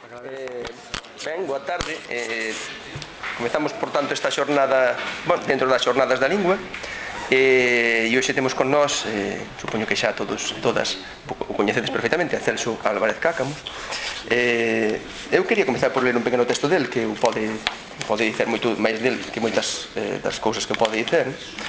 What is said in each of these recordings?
Ben, boa tarde. Comezamos, por tanto, esta xornada dentro das xornadas da lingua, e hoxe temos con nós, supoño que xa todas o coñecedes perfectamente, a Celso Álvarez Cáccamo. Eu quería comezar por ler un pequeno texto del, que pode dicer moito máis del que moitas das cousas que pode dicer.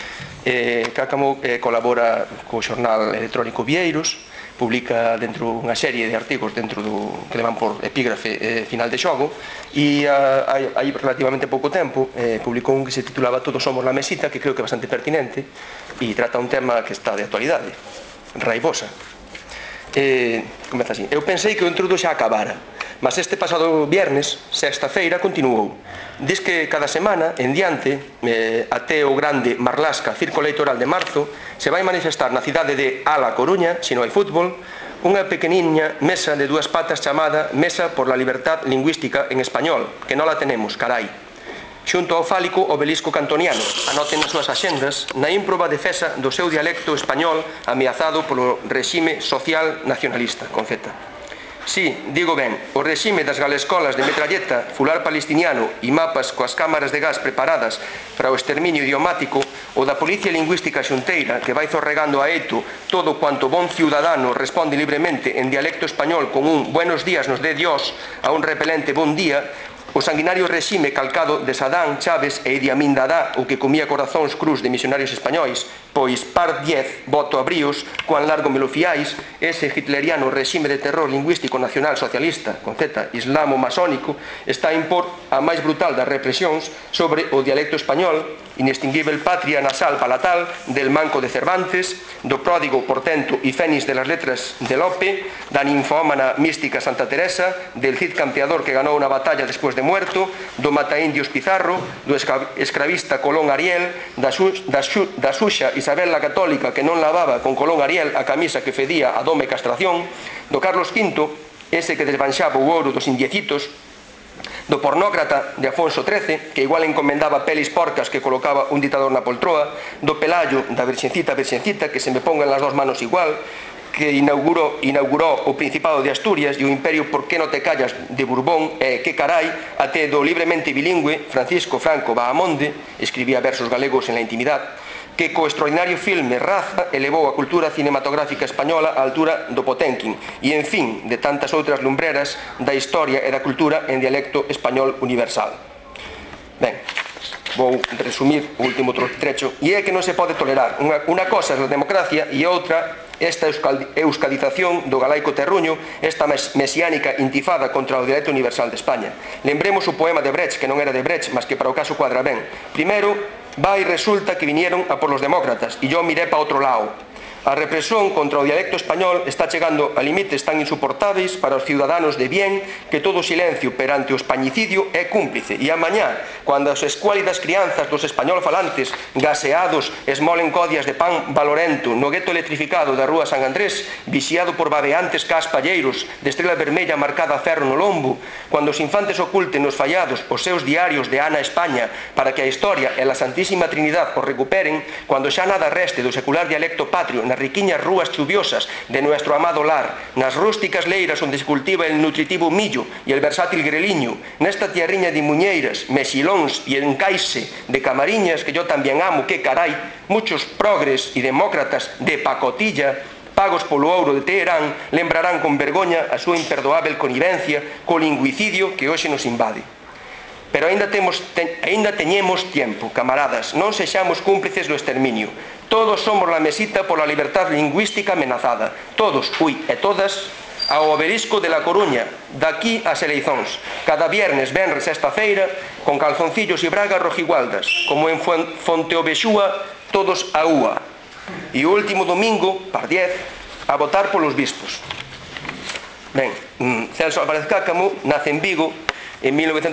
Cáccamo colabora co xornal electrónico Vieiros, publica dentro unha serie de artigos dentro do que levan por epígrafe Final de Xogo, e hai relativamente pouco tempo publicou un que se titulaba Todos somos la mesita, que creo que é bastante pertinente e trata un tema que está de actualidade, raivosa. Comeza así: eu pensei que o entrudo xa acabara, mas este pasado viernes, sexta-feira, continuou. Diz que cada semana, en diante, até o grande Marlasca Circo Electoral de marzo, se vai manifestar na cidade de A Coruña, se non hai fútbol, unha pequeniña mesa de dúas patas chamada Mesa por la Libertad Lingüística en Español, que non la tenemos, carai. Xunto ao fálico obelisco cantoniano, anoten nas súas axendas, na ímproba defesa do seu dialecto español ameazado polo regime social nacionalista, con Z. Sí, digo ben, o regime das galescolas de metralleta, fular palestiniano e mapas coas cámaras de gas preparadas para o exterminio idiomático, o da policía lingüística xunteira que vai zorregando a eto todo cuanto bon ciudadano responde libremente en dialecto español con un buenos días nos dé Dios a un repelente bon día, o sanguinario regime calcado de Sadán, Chávez e Idi Amin Dada, o que comía corazóns cruz de misionarios españois, pois par 10, voto a bríos, cuán largo me lo fiáis, ese hitleriano regime de terror lingüístico nacional socialista, con Z, islamo masónico, está a impor a máis brutal das represións sobre o dialecto español, inextinguível patria nasal palatal del manco de Cervantes, do pródigo portento e fénix de las letras de Lope, da ninfómana mística Santa Teresa, del Cid campeador que ganou unha batalla despois de muerto, do mataindios Pizarro, do escravista Colón Ariel, da Xuxa Isabel la Católica que non lavaba con Colón Ariel a camisa que fedía a doma e castración, do Carlos V, ese que desbanxaba o ouro dos indiecitos, do pornócrata de Afonso XIII, que igual encomendaba pelis porcas que colocaba un ditador na poltroa, do Pelayo, da Virxencita, que se me pongan las dos manos igual, que inauguró o Principado de Asturias e o Imperio Por que no te callas de Borbón, que carai, até do libremente bilingüe Francisco Franco Bahamonde, escribía versos galegos en la intimidad, que co extraordinario filme Raza elevou a cultura cinematográfica española á altura do Potemkin, e, en fin, de tantas outras lumbreras da historia e da cultura en dialecto español universal. Ben, vou resumir o último trecho, e é que non se pode tolerar. Unha cosa é a democracia e outra esta euskadización do galaico terruño, esta mesiánica intifada contra o dialecto universal de España. Lembremos o poema de Brecht, que non era de Brecht, mas que para o caso cuadra ben. Primeiro, vai resulta que vinieron a por los demócratas, e yo miré pa outro lado. A represión contra o dialecto español está chegando a limites tan insuportáveis para os ciudadanos de bien que todo silencio perante o españicidio é cúmplice. E amañá, cando as escuálidas crianzas dos español falantes gaseados esmolen codias de pan valorento no gueto electrificado da rúa San Andrés, vixiado por babeantes caspalleiros de estrela vermella marcada a ferro no lombo, cando os infantes oculten nos fallados os seus diarios de Ana España para que a historia e a Santísima Trinidad os recuperen, cando xa nada reste do secular dialecto patrio nas riquiñas rúas chuviosas de nuestro amado lar, nas rústicas leiras onde se cultiva el nutritivo millo e el versátil greliño, nesta tierriña de muñeiras, mexilóns e encaixe de camariñas que yo tamén amo, que carai, muchos progres e demócratas de pacotilla pagos polo ouro de Teherán lembrarán con vergoña a súa imperdoável connivencia co lingüicidio que hoxe nos invade. Pero aínda teñemos tempo, camaradas, non sexamos cúmplices do exterminio. Todos somos la mesita por la libertad lingüística amenazada. Todos, e todas, ao obelisco de La Coruña, daqui ás eleicións, cada viernes, venres, sexta-feira, con calzoncillos e bragas rojigualdas, como en Fonteovexúa, todos a úa. E o último domingo, par 10, a votar polos bispos. Ben, Celso Álvarez Cáccamo nace en Vigo en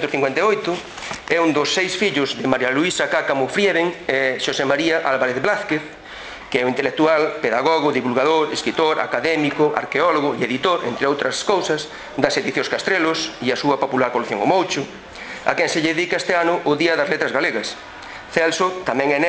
1958, é un dos 6 fillos de María Luisa Cáccamo Frieren e Xosé María Álvarez Blázquez, que é un intelectual, pedagogo, divulgador, escritor, académico, arqueólogo e editor, entre outras cousas, das edicións Castrelos e a súa popular colección O Moucho, a quen se lle dedica este ano o Día das Letras Galegas. Celso tamén é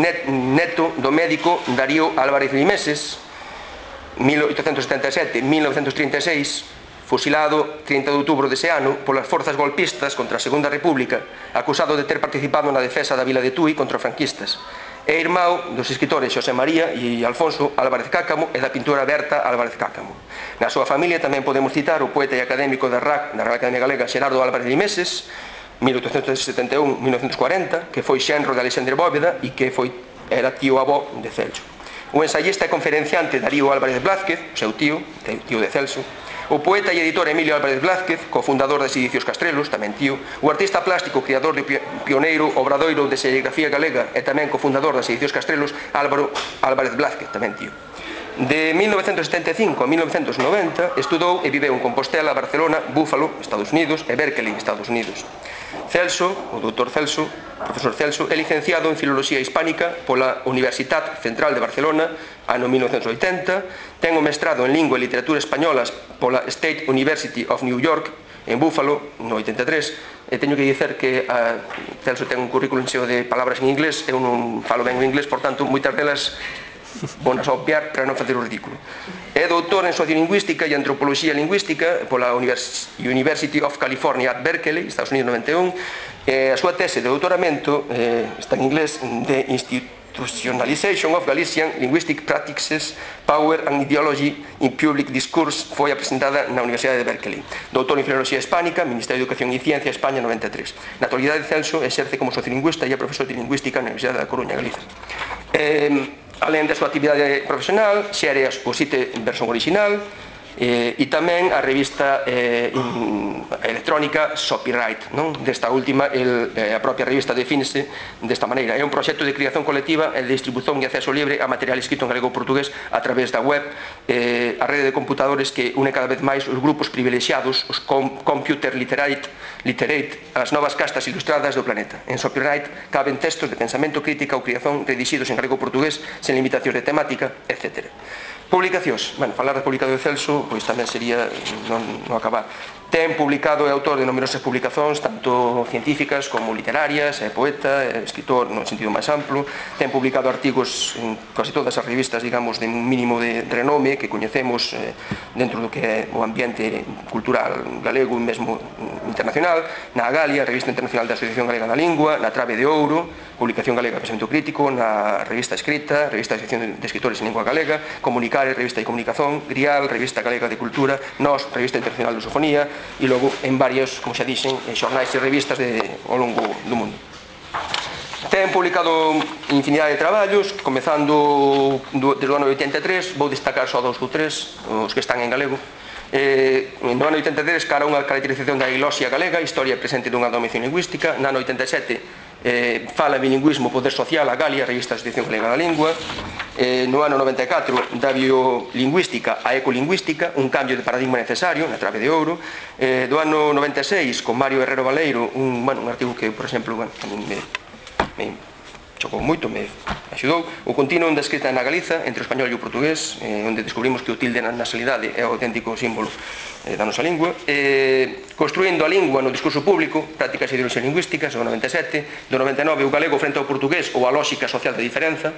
neto do médico Darío Álvarez Limeses, 1877-1936, fusilado 30 de outubro dese ano polas forzas golpistas contra a Segunda República, acusado de ter participado na defensa da vila de Tui contra os franquistas. É irmão dos escritores Xosé María e Alfonso Álvarez Cáccamo e da pintora Berta Álvarez Cáccamo. Na súa familia tamén podemos citar o poeta e académico da Real Academia Galega Xerardo Álvarez Limeses, 1871-1940, que foi xenro de Alexandre Bóveda e que era tío avó de Celso. O ensayista e conferenciante Darío Álvarez Blázquez, o seu tío de Celso. O poeta e editor Emilio Álvarez Blázquez, cofundador das Edicios Castrelos, tamén tío. O artista plástico, criador de pioneiro obradoiro de serigrafía galega e tamén cofundador das Edicios Castrelos, Álvaro Álvarez Blázquez, tamén tío. De 1975 a 1990 estudou e viveu en Compostela, Barcelona, Búfalo, Estados Unidos, e Berkeley, Estados Unidos. Celso, o doutor Celso, profesor Celso, é licenciado en Filoloxía Hispánica pola Universitat Central de Barcelona, ano 1980, ten o mestrado en Lingua e Literatura Españolas pola State University of New York, en Búfalo, no 83, e teño que dicer que Celso ten un currículum cheo de palabras en inglés, eu non falo ben o inglés, por tanto, moitas delas bonas a obviar para non facer o ridículo. É doutor en Sociolingüística e Antropoloxía Lingüística pola University of California at Berkeley, Estados Unidos, 91. A súa tese de doutoramento está en inglés, The Institutionalization of Galician Linguistic Practices, Power and Ideology in Public Discourse, foi presentada na Universidade de Berkeley. Doutor en Filoloxía Hispánica, Ministerio de Educación e Ciencia, España, 93. Na actualidade, Celso exerce como sociolingüista e é profesor de Lingüística na Universidade da Coruña, Galiza. Alén da súa actividade profesional, xere o site en versión original e tamén a revista electrónica Copyright. Desta última, a propia revista defínese desta maneira. É un proxecto de creación colectiva e de distribución e acceso libre a material escrito en galego ou portugués a través da web, a rede de computadores que une cada vez máis os grupos privilexiados, os computer literate, as novas castas ilustradas do planeta. En Copyright caben textos de pensamento, crítica ou creación redixidos en galego ou portugués, sen limitacións de temática, etc. Publicacións. Falar de publicación de Celso pois tamén sería non acabar. Ten publicado e autor de numerosas publicacións, tanto científicas como literarias, é poeta, é escritor no sentido máis amplo. Ten publicado artigos en casi todas as revistas, digamos, de un mínimo de renome que coñecemos dentro do que é o ambiente cultural galego e mesmo internacional. Na Galia, Revista Internacional da Asociación Galega da Lingua, na Trave de Ouro, Publicación Galega de Pensamento Crítico, na Revista Escrita, Revista de Asociación de Escritores en Lingua Galega, Comunicare, Revista de Comunicación, Grial, Revista Galega de Cultura, Nós, Revista Internacional de Lusofonía, e logo en varios, como xa dixen, xornais e revistas ao longo do mundo. Ten publicado infinidade de traballos, comezando desde o ano 83, vou destacar só 2 ou 3, os que están en galego. No ano 83, cara a unha caracterización da glosia galega, historia presente dunha dominación lingüística. No ano 87, fala bilingüismo, poder social, a Galia, Revista de Asociación Galega da Lingua. No ano 94, da biolingüística a ecolingüística, un cambio de paradigma necesario, na Trave de Ouro. Do ano 96, con Mario Herrero Valeiro, un artigo que, por exemplo, me chocou moito, me axudou. O continuum da escrita na Galiza, entre o español e o portugués, onde descubrimos que o tilde na nasalidade é o auténtico símbolo da nosa lingua. Construindo a lingua no discurso público, prácticas e ideoloxías lingüísticas, o 97. Do 99, o galego frente ao portugués ou a lógica social de diferenza.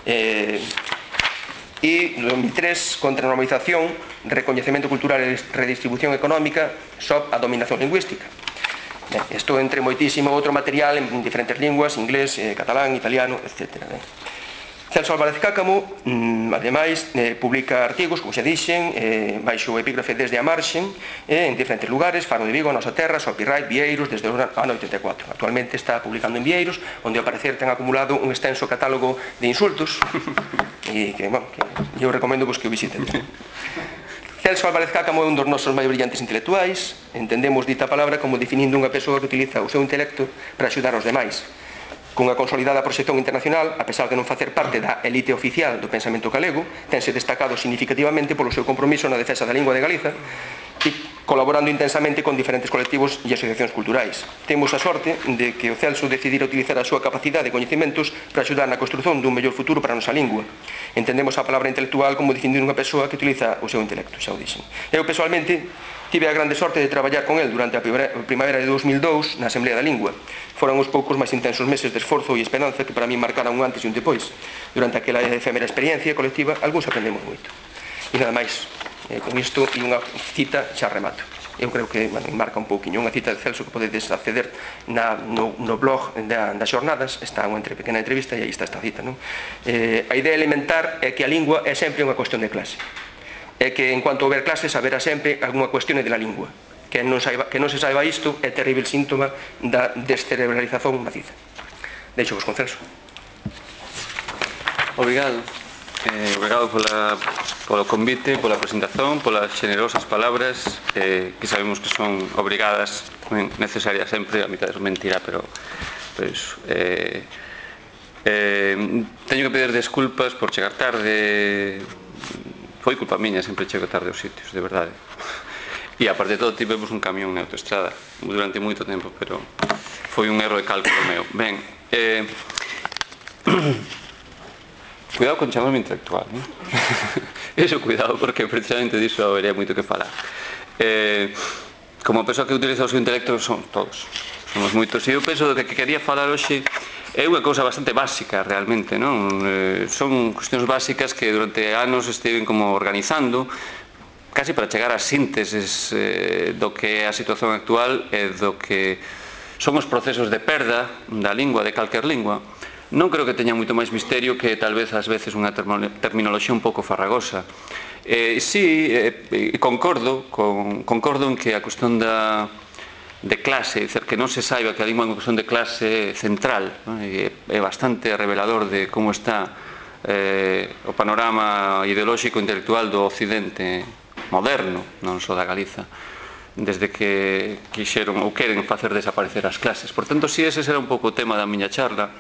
E no 2003, contra a normalización, recoñecemento cultural e redistribución económica, sob a dominación lingüística. Isto entre moitísimo outro material en diferentes linguas, inglés, catalán, italiano, etc. Celso Álvarez Cáccamo, ademais, publica artigos, como xa dixen, baixo o epígrafe Desde a Marxen, en diferentes lugares, Faro de Vigo, A Nosa Terra, Copyright, Vieiros, desde o ano 84. Actualmente está publicando en Vieiros, onde ao parecer ten acumulado un extenso catálogo de insultos, e que eu recomendo que o visiten. Celso Álvarez Cáccamo é un dos nosos máis brillantes intelectuais. Entendemos dita palabra como definindo unha persoa que utiliza o seu intelecto para axudar aos demais. Cunha consolidada proxección internacional, a pesar de non facer parte da elite oficial do pensamento galego, tense destacado significativamente polo seu compromiso na defensa da lingua de Galiza e colaborando intensamente con diferentes colectivos e asociacións culturais. Temos a sorte de que o Celso decidira utilizar a súa capacidade e coñecementos para axudar na construción dun mellor futuro para a nosa lingua. Entendemos a palabra intelectual como definir unha persoa que utiliza o seu intelecto, xa o dixen. Eu, pessoalmente, tive a grande sorte de traballar con el durante a primavera de 2002 na Asamblea da Lingua. Foron os poucos máis intensos meses de esforzo e esperanza que para mí marcaran un antes e un depois. Durante aquela efémera experiencia colectiva, algúns aprendemos moito. E nada máis. Con isto e unha cita xa remato. Eu creo que marca un pouquinho unha cita de Celso que podedes acceder no blog das xornadas, está unha pequena entrevista e aí está esta cita. A idea elementar é que a lingua é sempre unha cuestión de clase, é que en cuanto houber clases haberá sempre algunha cuestión de la lingua. Que non se saiba isto é terrible síntoma da descerebralización maciza. Deixo vos con Celso. Obrigado. Obrigado polo convite, pola presentación, polas generosas palabras que sabemos que son obrigadas, necesarias sempre, a mitad é mentira, pero iso. Teño que pedir desculpas por chegar tarde. Foi culpa miña, sempre chego tarde aos sitios, de verdade. E aparte de todo, tivemos un camión na autoestrada durante moito tempo, pero foi un erro de cálculo meu. Ben, cuidado con chamarme intelectual, non? Eso, cuidado, porque precisamente disso habería moito que falar. Como a persoa que utiliza o seu intelecto son todos, somos moitos. E eu penso que quería falar hoxe é unha cousa bastante básica, realmente, non? Son cuestións básicas que durante anos estiven como organizando, casi para chegar ás sínteses do que é a situación actual e do que son os procesos de perda da lingua, de calquer lingua. Non creo que teña moito máis misterio que tal vez ás veces unha terminoloxía un pouco farragosa. Si, concordo en que a cuestión de clase, que non se saiba que a lingua é unha cuestión de clase central, é bastante revelador de como está o panorama ideolóxico intelectual do occidente moderno, non só da Galiza, desde que quixeron ou queren facer desaparecer as clases. Por tanto, si ese será un pouco o tema da miña charla,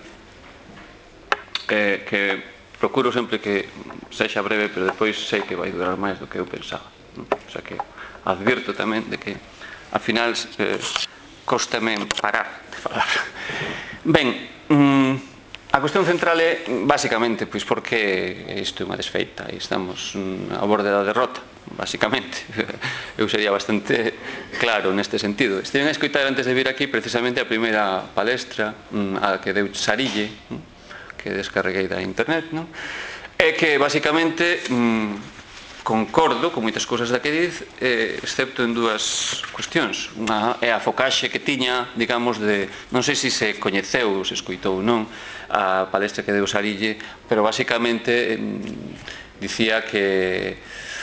que procuro sempre que sexa breve, pero depois sei que vai durar máis do que eu pensaba. O sea que advirto tamén de que ao final cóstame parar de falar. Ben, a cuestión central é basicamente porque isto é unha desfeita e estamos a borde da derrota, basicamente. Eu sería bastante claro neste sentido. Estiven a escoitar antes de vir aquí precisamente a primeira palestra a que deu Sarille, que descarreguei da internet, e que basicamente concordo con moitas cousas da que diz, excepto en dúas cuestións. Unha é a focaxe que tiña, digamos, de, non sei se se coñeceu ou se escoitou ou non a palestra que deu Sarille, pero basicamente dicía que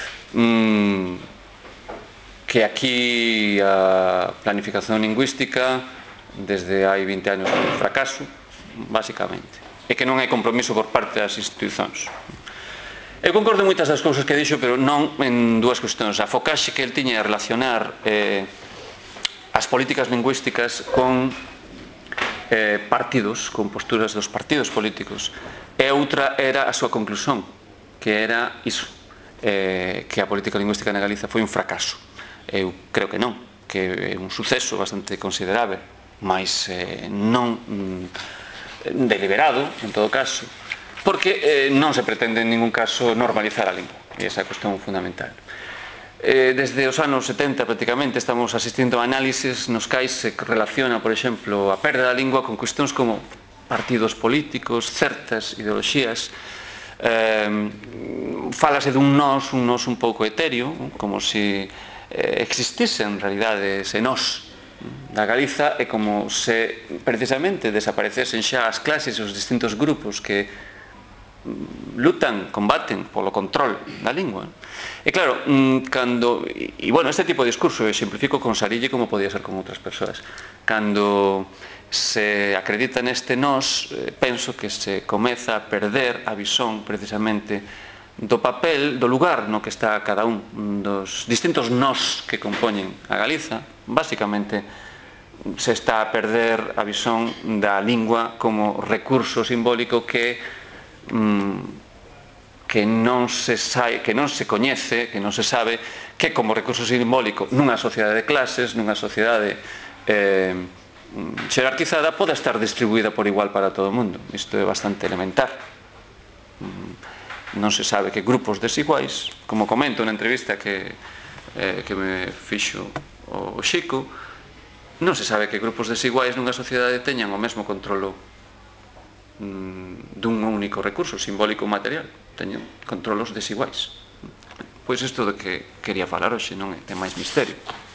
aquí a planificación lingüística desde hai 20 anos é un fracaso, basicamente, e que non hai compromiso por parte das institucións. Eu concordo en moitas das cousas que dixo, pero non en dúas cuestións. A focaxe que el tiña a relacionar as políticas lingüísticas con partidos, con posturas dos partidos políticos, e outra era a súa conclusión, que era iso, que a política lingüística na Galiza foi un fracaso. Eu creo que non, que é un suceso bastante considerável, mas non deliberado, en todo caso, porque non se pretende en ningún caso normalizar a lingua, e esa é a cuestión fundamental. Desde os anos 70 prácticamente estamos asistindo a análises nos cais se relaciona, por exemplo, a perda da lingua con cuestións como partidos políticos, certas ideoloxías. Fálase dun nós un pouco etéreo, como se existisen en realidade ese nós da Galiza, e como se precisamente desaparecesen xa as clases e os distintos grupos que lutan, combaten polo control da lingua. E claro, este tipo de discurso eu simplifico con Sarille como podía ser con outras persoas. Cando se acredita neste nós, penso que se comeza a perder a visón precisamente do papel, do lugar no que está cada un dos distintos nós que compoñen a Galiza. Basicamente se está a perder a visón da lingua como recurso simbólico que non se coñece, que non se sabe, que como recurso simbólico nunha sociedade de clases, nunha sociedade xerarquizada, pode estar distribuída por igual para todo o mundo. Isto é bastante elementar. Non se sabe que grupos desiguais, como comento na entrevista que me fixo o Xico, non se sabe que grupos desiguais nunha sociedade teñan o mesmo controlo dun único recurso simbólico ou material, teñen controlos desiguais. pois isto do que quería falar hoxe, non é? Ten máis misterio.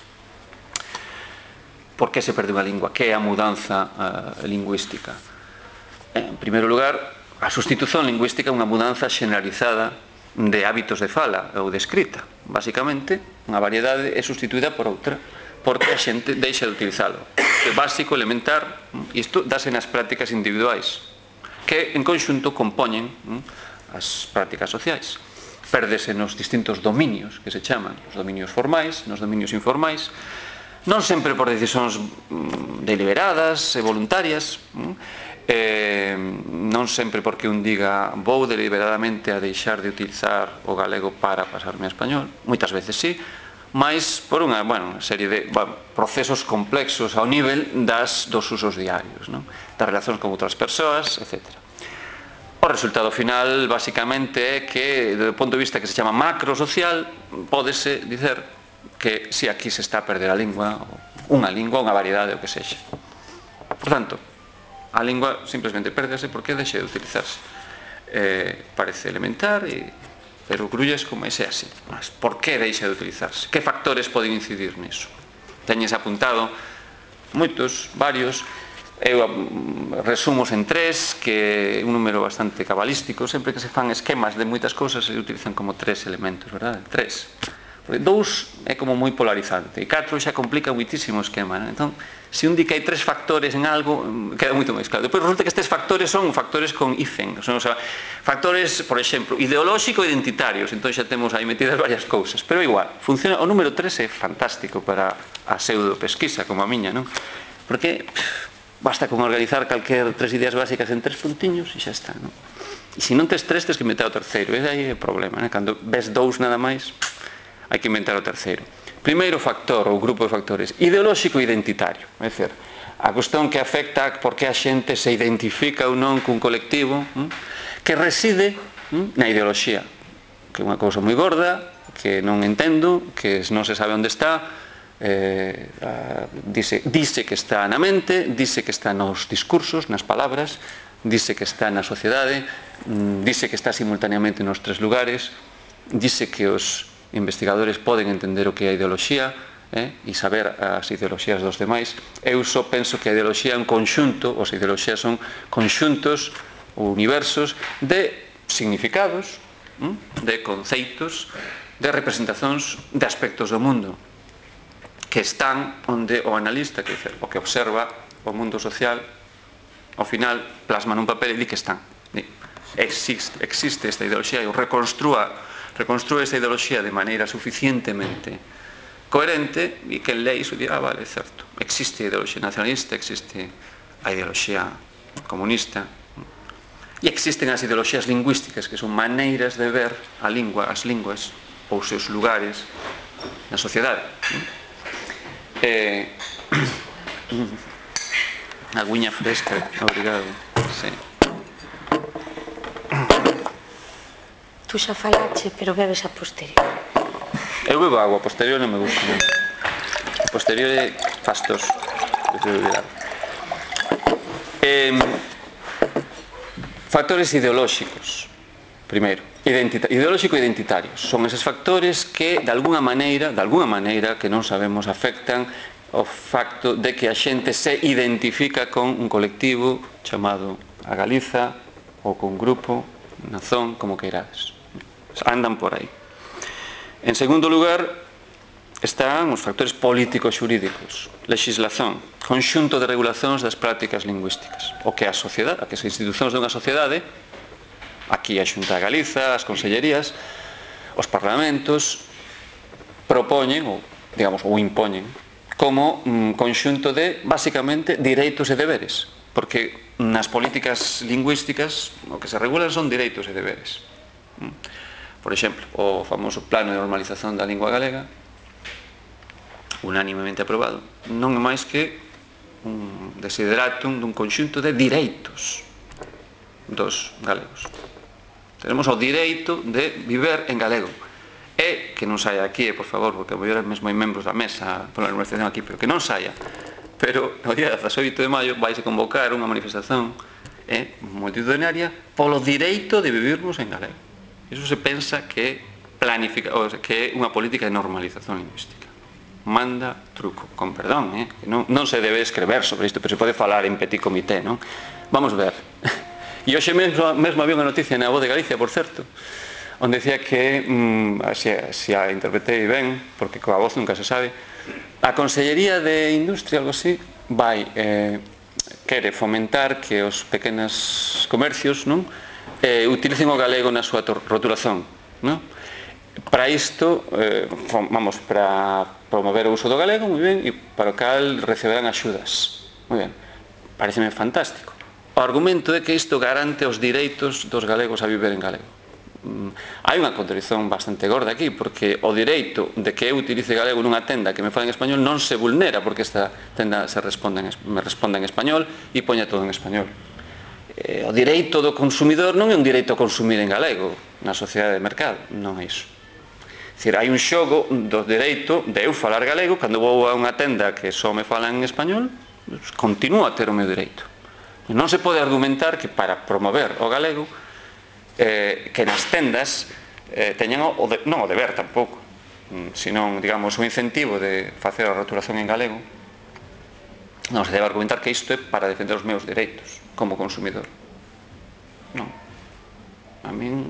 Por que se perde unha lingua? Que é a mudanza lingüística? En primeiro lugar, a sustitución lingüística é unha mudanza generalizada de hábitos de fala ou de escrita. Básicamente, unha variedade é sustituída por outra porque a xente deixa de utilizalo. É básico, elementar, e isto dáse nas prácticas individuais que en conxunto compoñen as prácticas sociais. Pérdese nos distintos dominios que se chaman, os dominios formais, nos dominios informais, non sempre por decisións deliberadas e voluntarias, non sempre porque un diga vou deliberadamente a deixar de utilizar o galego para pasarme a español, moitas veces sí, mas por unha serie de procesos complexos ao nivel dos usos diarios, das relacións con outras persoas, etc. O resultado final, basicamente, é que, do ponto de vista que se chama macrosocial, pódese dicer que si aquí se está a perder a lingua, unha variedade, o que sexa. Por tanto, a lingua simplemente pérdese porque deixe de utilizarse. Parece elementar, pero grulles como ese así. Mas por que deixa de utilizarse? Que factores poden incidir niso? Teñes apuntado moitos, varios. Eu resumos en 3, que é un número bastante cabalístico. Sempre que se fan esquemas de moitas cousas se utilizan como 3 elementos, verdade? 3. Porque 2 é como moi polarizante e 4 xa complica muitísimo o esquema, non? Entón, se un di que hai 3 factores en algo, queda moito máis claro. Depois resulta que estes factores son factores con hífen, son factores, por exemplo, ideolóxico e identitarios. Entón xa temos aí metidas varias cousas, pero igual, funciona. O número 3 é fantástico para a pseudo pesquisa como a miña, non? Porque basta con organizar calquer 3 ideas básicas en 3 puntiños e xa está, non? E se non tes 3, tes que meter o terceiro, e aí é o problema, non? Cando ves 2 nada máis, hai que inventar o terceiro. Primeiro factor, ou grupo de factores, ideolóxico e identitario. É dicir, a cuestión que afecta a por que a xente se identifica ou non cun colectivo, que reside na ideoloxía, que é unha cousa moi gorda, que non entendo, que non se sabe onde está, dice que está na mente, dice que está nos discursos, nas palabras, dice que está na sociedade, dice que está simultaneamente nos 3 lugares, dice que os investigadores poden entender o que é a ideoloxía e saber as ideoloxías dos demais. Eu só penso que a ideoloxía é un conxunto, as ideoloxías son conxuntos ou universos de significados, de conceitos, de representacións de aspectos do mundo que están onde o analista, que é o que observa o mundo social, ao final plasma nun papel e di que están. Existe esta ideoloxía e o reconstrúe esa ideoloxía de maneira suficientemente coherente e que lei iso dirá, vale, certo, existe a ideoloxía nacionalista, existe a ideoloxía comunista e existen as ideoloxías lingüísticas, que son maneiras de ver a lingua, as linguas ou os seus lugares na sociedade. Aguiña fresca, obrigado. Sí. Tú xa falache, pero bebes a posterior. Eu bebo agua, a posterior non me gusta. A posterior é fastos. Factores ideolóxicos. Primeiro, ideolóxico e identitarios. Son eses factores que, de alguna maneira, que non sabemos, afectan o facto de que a xente se identifica con un colectivo chamado a Galiza ou con un grupo, nazón, como queirades. Andan por aí. En segundo lugar, están os factores políticos xurídicos, legislación, conxunto de regulacións das prácticas lingüísticas, o que a sociedade, a que as institucións dunha sociedade, aquí a Xunta de Galiza, as consellerías, os parlamentos, propoñen, ou, digamos, ou impoñen, como un conxunto de, basicamente, direitos e deberes, porque nas políticas lingüísticas o que se regulan son direitos e deberes. Por exemplo, o famoso plano de normalización da lingua galega, unánimemente aprobado, non é máis que un desideratum dun conxunto de direitos dos galegos. Tenemos o direito de viver en galego. E que non saia aquí, por favor, porque a mellor mesmo hai membros da mesa pola normalización aquí, pero que non saia. Pero no día 18 de maio vais a convocar unha manifestación multitudinaria polo direito de vivirmos en galego. Iso se pensa que é que é unha política de normalización lingüística. Manda truco, con perdón, que non se debe escrever sobre isto, pero se pode falar en petit comité, non? Vamos ver. E hoxe mesmo había unha noticia na Voz de Galicia, por certo, onde decía que, se a interpretei ben, porque coa voz nunca se sabe, a Consellería de Industria, algo así, quere fomentar que os pequenos comercios utilicen o galego na súa rotulación. Para isto, para promover o uso do galego, moi ben, e para o cal receberán axudas. Moi ben, pareceme fantástico. O argumento é que isto garante os direitos dos galegos a viver en galego. Hai unha contradición bastante gorda aquí, porque o direito de que eu utilice galego nunha tenda que me fala en español non se vulnera, porque esta tenda me responda en español e poña todo en español. O direito do consumidor non é un direito a consumir en galego na sociedade de mercado, non é iso. Hai un xogo do direito de eu falar galego, cando vou a unha tenda que só me fala en español, continuo a ter o meu direito. Non se pode argumentar que para promover o galego que nas tendas teñan non o deber tampouco, senón, digamos, o incentivo de facer a rotulación en galego. Non se debe argumentar que isto é para defender os meus direitos como consumidor. Non. A min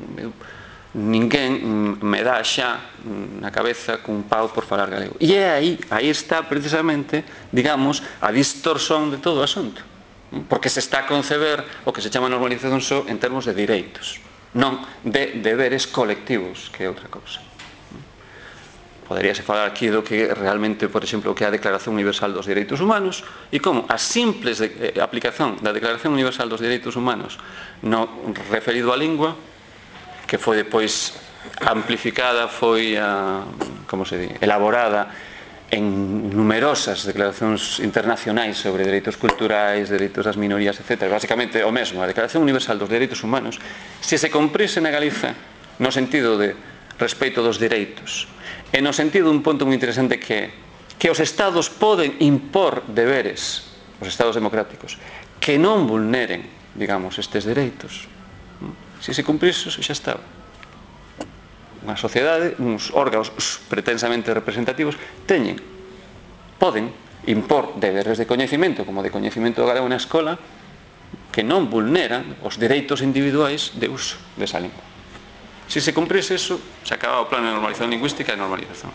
ninguén me dá xa na cabeza cun pau por falar galego. E é aí está precisamente, digamos, a distorsión de todo o asunto, porque se está a conceber o que se chama normalización só en termos de direitos, non de deberes colectivos, que é outra cousa. Poderíase falar aquí do que realmente, por exemplo, o que é a Declaración Universal dos Dereitos Humanos e como a simples aplicación da Declaración Universal dos Dereitos Humanos no referido á lingua, que foi depois amplificada, foi elaborada en numerosas declaracións internacionais sobre dereitos culturais, dereitos das minorías, etc. Básicamente o mesmo, a Declaración Universal dos Dereitos Humanos, se se cumprise na Galiza no sentido de respeito dos dereitos e no sentido dun punto moi interesante que os estados poden impor deberes, os estados democráticos, que non vulneren, digamos, estes dereitos. Se se cumprise, xa estaba. Unha sociedade, uns órganos pretensamente representativos poden impor deberes de coñecimento, como de coñecimento do galego na escola, que non vulneran os dereitos individuais de uso desa lingua. Se se cumprise eso, se acababa o plano de normalización lingüística e normalización.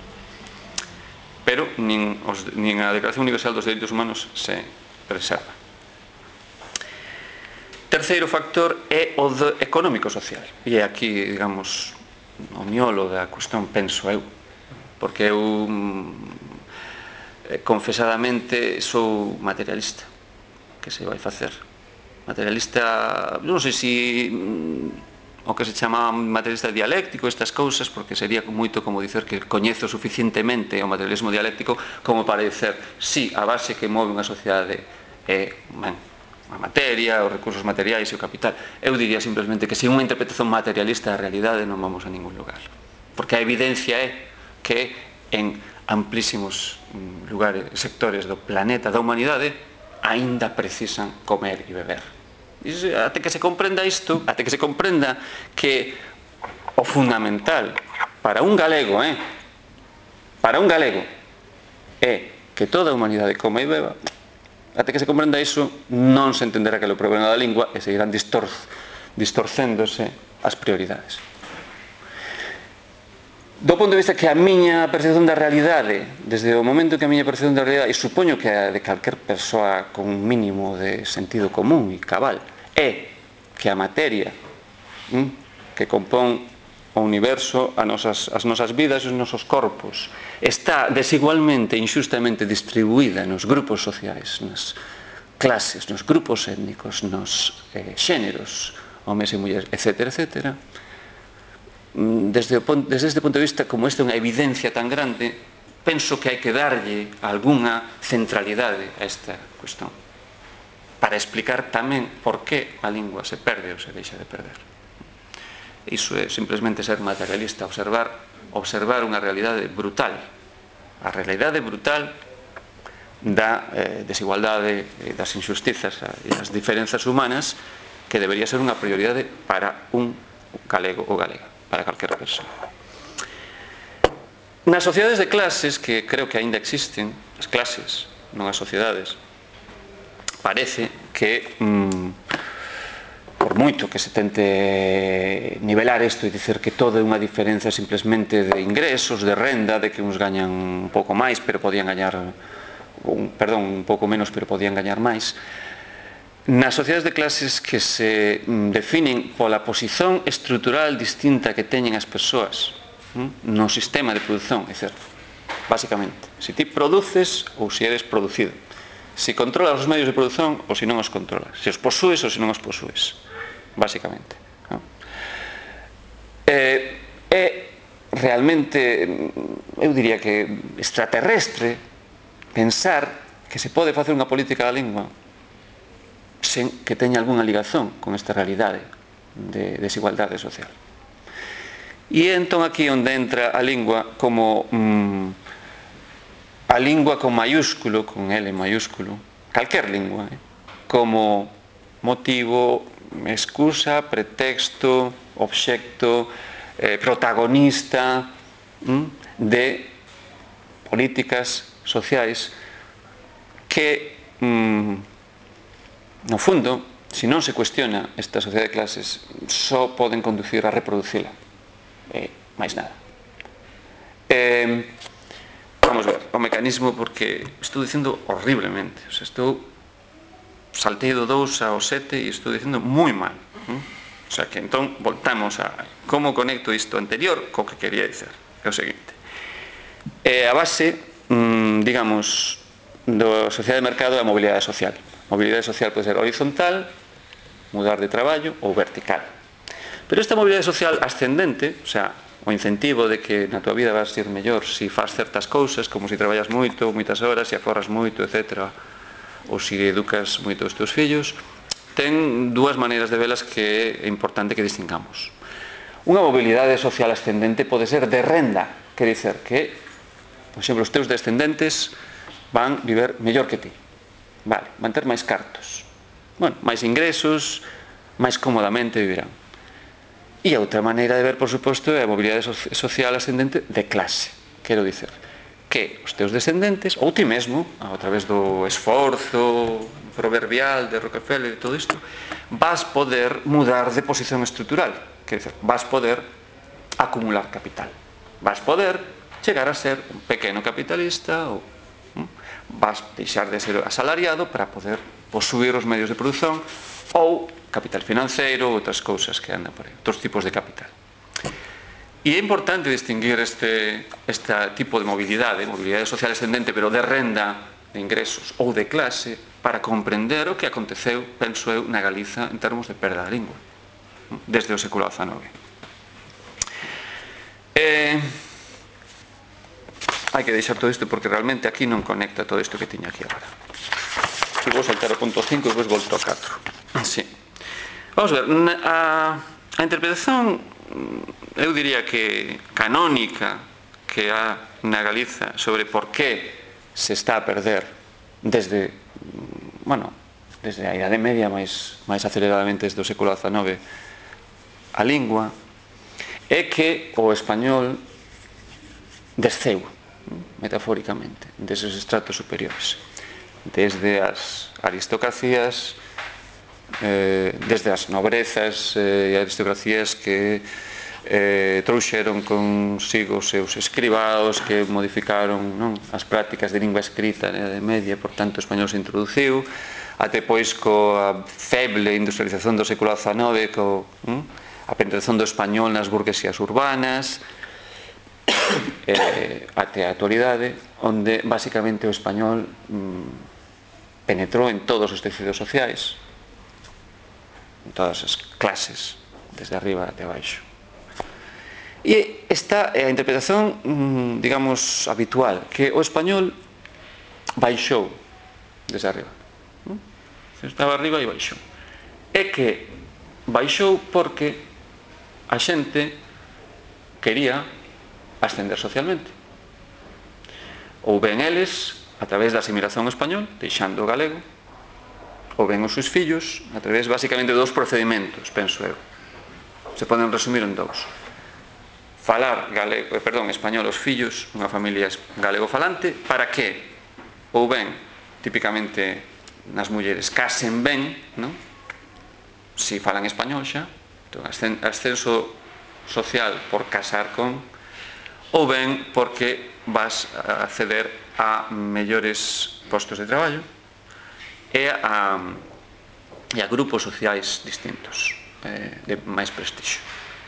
Pero nin a Declaración Universal dos Dereitos Humanos se preserva. Terceiro factor é o económico-social. E é aquí, digamos, o miolo da cuestión, penso eu, porque eu confesadamente sou materialista. Que se vai facer? Materialista, non sei se o que se chama materialista dialéctico, estas cousas, porque sería moito como dicer que coñezo suficientemente o materialismo dialéctico como para dicer, si, a base que move unha sociedade é a materia, os recursos materiais e o capital. Eu diría simplemente que sin unha interpretación materialista da realidade non vamos a ningún lugar. Porque a evidencia é que en amplísimos lugares, sectores do planeta, da humanidade, aínda precisan comer e beber. Até que se comprenda isto, até que se comprenda que o fundamental para un galego é que toda a humanidade coma e beba, até que se comprenda iso, non se entenderá que é o problema da lingua e seguirán distorcéndose as prioridades. Do punto de vista que a miña percepción da realidade, desde o momento que a miña percepción da realidade, e supoño que a de calquer persoa con un mínimo de sentido común e cabal, é que a materia que compón o universo, as nosas vidas e os nosos corpos, está desigualmente e injustamente distribuída nos grupos sociais, nas clases, nos grupos étnicos, nos xéneros, homes e mulleres, etc., etc., desde este punto de vista, como esta é unha evidencia tan grande, penso que hai que darlle algunha centralidade a esta cuestión para explicar tamén por que a lingua se perde ou se deixa de perder. Iso é simplesmente ser materialista, observar unha realidade brutal, a realidade brutal da desigualdade, das injustizas e das diferenzas humanas, que debería ser unha prioridade para un galego ou galega, para calquera persoa. Nas sociedades de clases, que creo que aínda existen, as clases, non as sociedades, parece que, por moito que se tente nivelar isto e dicer que todo é unha diferenza simplemente de ingresos, de renda, de que uns gañan un pouco máis, pero podían gañar, un pouco menos, pero podían gañar máis, nas sociedades de clases que se definen pola posición estrutural distinta que teñen as persoas no sistema de produción, é certo, basicamente, se ti produces ou se eres producido, se controlas os medios de produción ou se non os controlas, se os posúes ou se non os posúes, basicamente. É realmente, eu diría que extraterrestre pensar que se pode facer unha política da lingua sen que teña algunha ligazón con esta realidade de desigualdade social. E entón aquí onde entra a lingua como a lingua con mayúsculo, con L mayúsculo, calquer lingua, como motivo, excusa, pretexto, obxecto, protagonista de políticas sociais que, no fondo, se non se cuestiona esta sociedade de clases, só poden conducir a reproducila. Máis nada. Vamos ver o mecanismo, porque estou dicindo horriblemente, saltei do 2 ao 7 e estou dicindo moi mal, o sea que entón voltamos a como conecto isto anterior co que quería dicer. É o seguinte: a base, digamos, da sociedade de mercado é a mobilidade social. A mobilidade social pode ser horizontal, mudar de traballo, ou vertical. Pero esta mobilidade social ascendente, o sea, o incentivo de que na tua vida vas ir mellor se faz certas cousas, como se traballas moito, moitas horas, se aforras moito, etc., ou se educas moito os teus fillos, ten dúas maneiras de velas que é importante que distingamos. Unha mobilidade social ascendente pode ser de renda, quer dizer que, por exemplo, os teus descendentes van viver mellor que ti, vale, van ter máis cartos, bueno, máis ingresos, máis cómodamente vivirán. E a outra maneira de ver, por suposto, é a mobilidade social ascendente de clase. Quero dicer que os teus descendentes, ou ti mesmo, a través do esforzo proverbial de Rockefeller e todo isto, vas poder mudar de posición estrutural. Quer dizer, vas poder acumular capital. Vas poder chegar a ser un pequeno capitalista, ou vas deixar de ser asalariado para poder posuir os medios de produción, ou capital financeiro, outras cousas que andan por aí, outros tipos de capital. E é importante distinguir este tipo de mobilidade social ascendente, pero de renda, de ingresos ou de clase, para comprender o que aconteceu, penso eu, na Galiza en termos de perda da lingua, desde o século XIX. Hai que deixar todo isto porque realmente aquí non conecta todo isto que tiña aquí agora. Vou saltar o punto 5 e depois volto ao 4. Sí. Vamos ver, a interpretación, eu diría que canónica que há na Galiza sobre por que se está a perder desde a Idade Media, máis aceleradamente desde o século XIX, a lingua, é que o español desceu, metafóricamente, deses estratos superiores, desde as aristocracias, desde as nobrezas e aristocracias que trouxeron consigo os seus escribaos, que modificaron as prácticas de lingua escrita na Idade Media, por tanto o español se introduciu, até pois coa feble industrialización do século XIX, a penetración do español nas burguesías urbanas, até a actualidade, onde basicamente o español penetrou en todos os tecidos sociais, en todas as clases, desde arriba até abaixo. E esta é a interpretación, digamos, habitual, que o español baixou desde arriba. Estaba arriba e baixou. É que baixou porque a xente quería ascender socialmente. Ou ben eles, a través da asimilación español, deixando o galego, ou ben os seus fillos, a través basicamente de dous procedimentos, penso eu. Se poden resumir en dous. falar español aos fillos, unha familia galego-falante, para que, ou ben, típicamente nas mulleres, casen ben, non? Si falan español xa, entón, ascenso social por casar con, ou ben porque vas a acceder a mellores postos de traballo e a grupos sociais distintos de máis prestixio.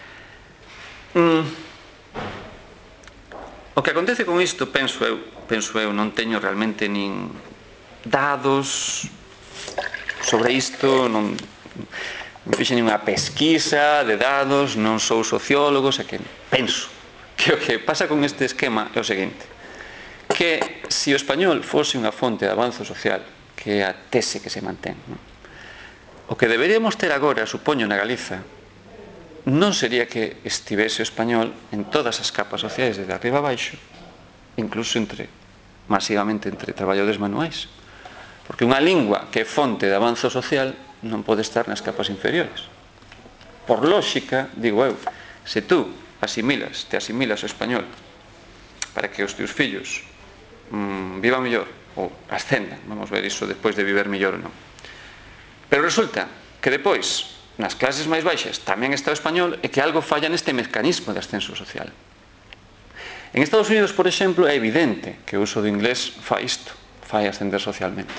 O que acontece con isto, penso eu, non teño realmente nin dados sobre isto, non fixe nin unha pesquisa de dados, non sou sociólogo, xa que penso que o que pasa con este esquema é o seguinte, que se o español fose unha fonte de avanzo social, que é a tese que se mantén, o que deberíamos ter agora, supoño, na Galiza, non sería que estivese o español en todas as capas sociais desde arriba a baixo, incluso masivamente entre traballadores manuais, porque unha lingua que é fonte de avanzo social non pode estar nas capas inferiores. Por lógica, digo eu, se tú te asimilas o español para que os teus fillos vivan mellor ou ascendan, vamos ver iso despois de viver mellor ou non, pero resulta que depois nas clases máis baixas tamén está o español e que algo falla neste mecanismo de ascenso social. En Estados Unidos, por exemplo, é evidente que o uso do inglés fai isto, fai ascender socialmente.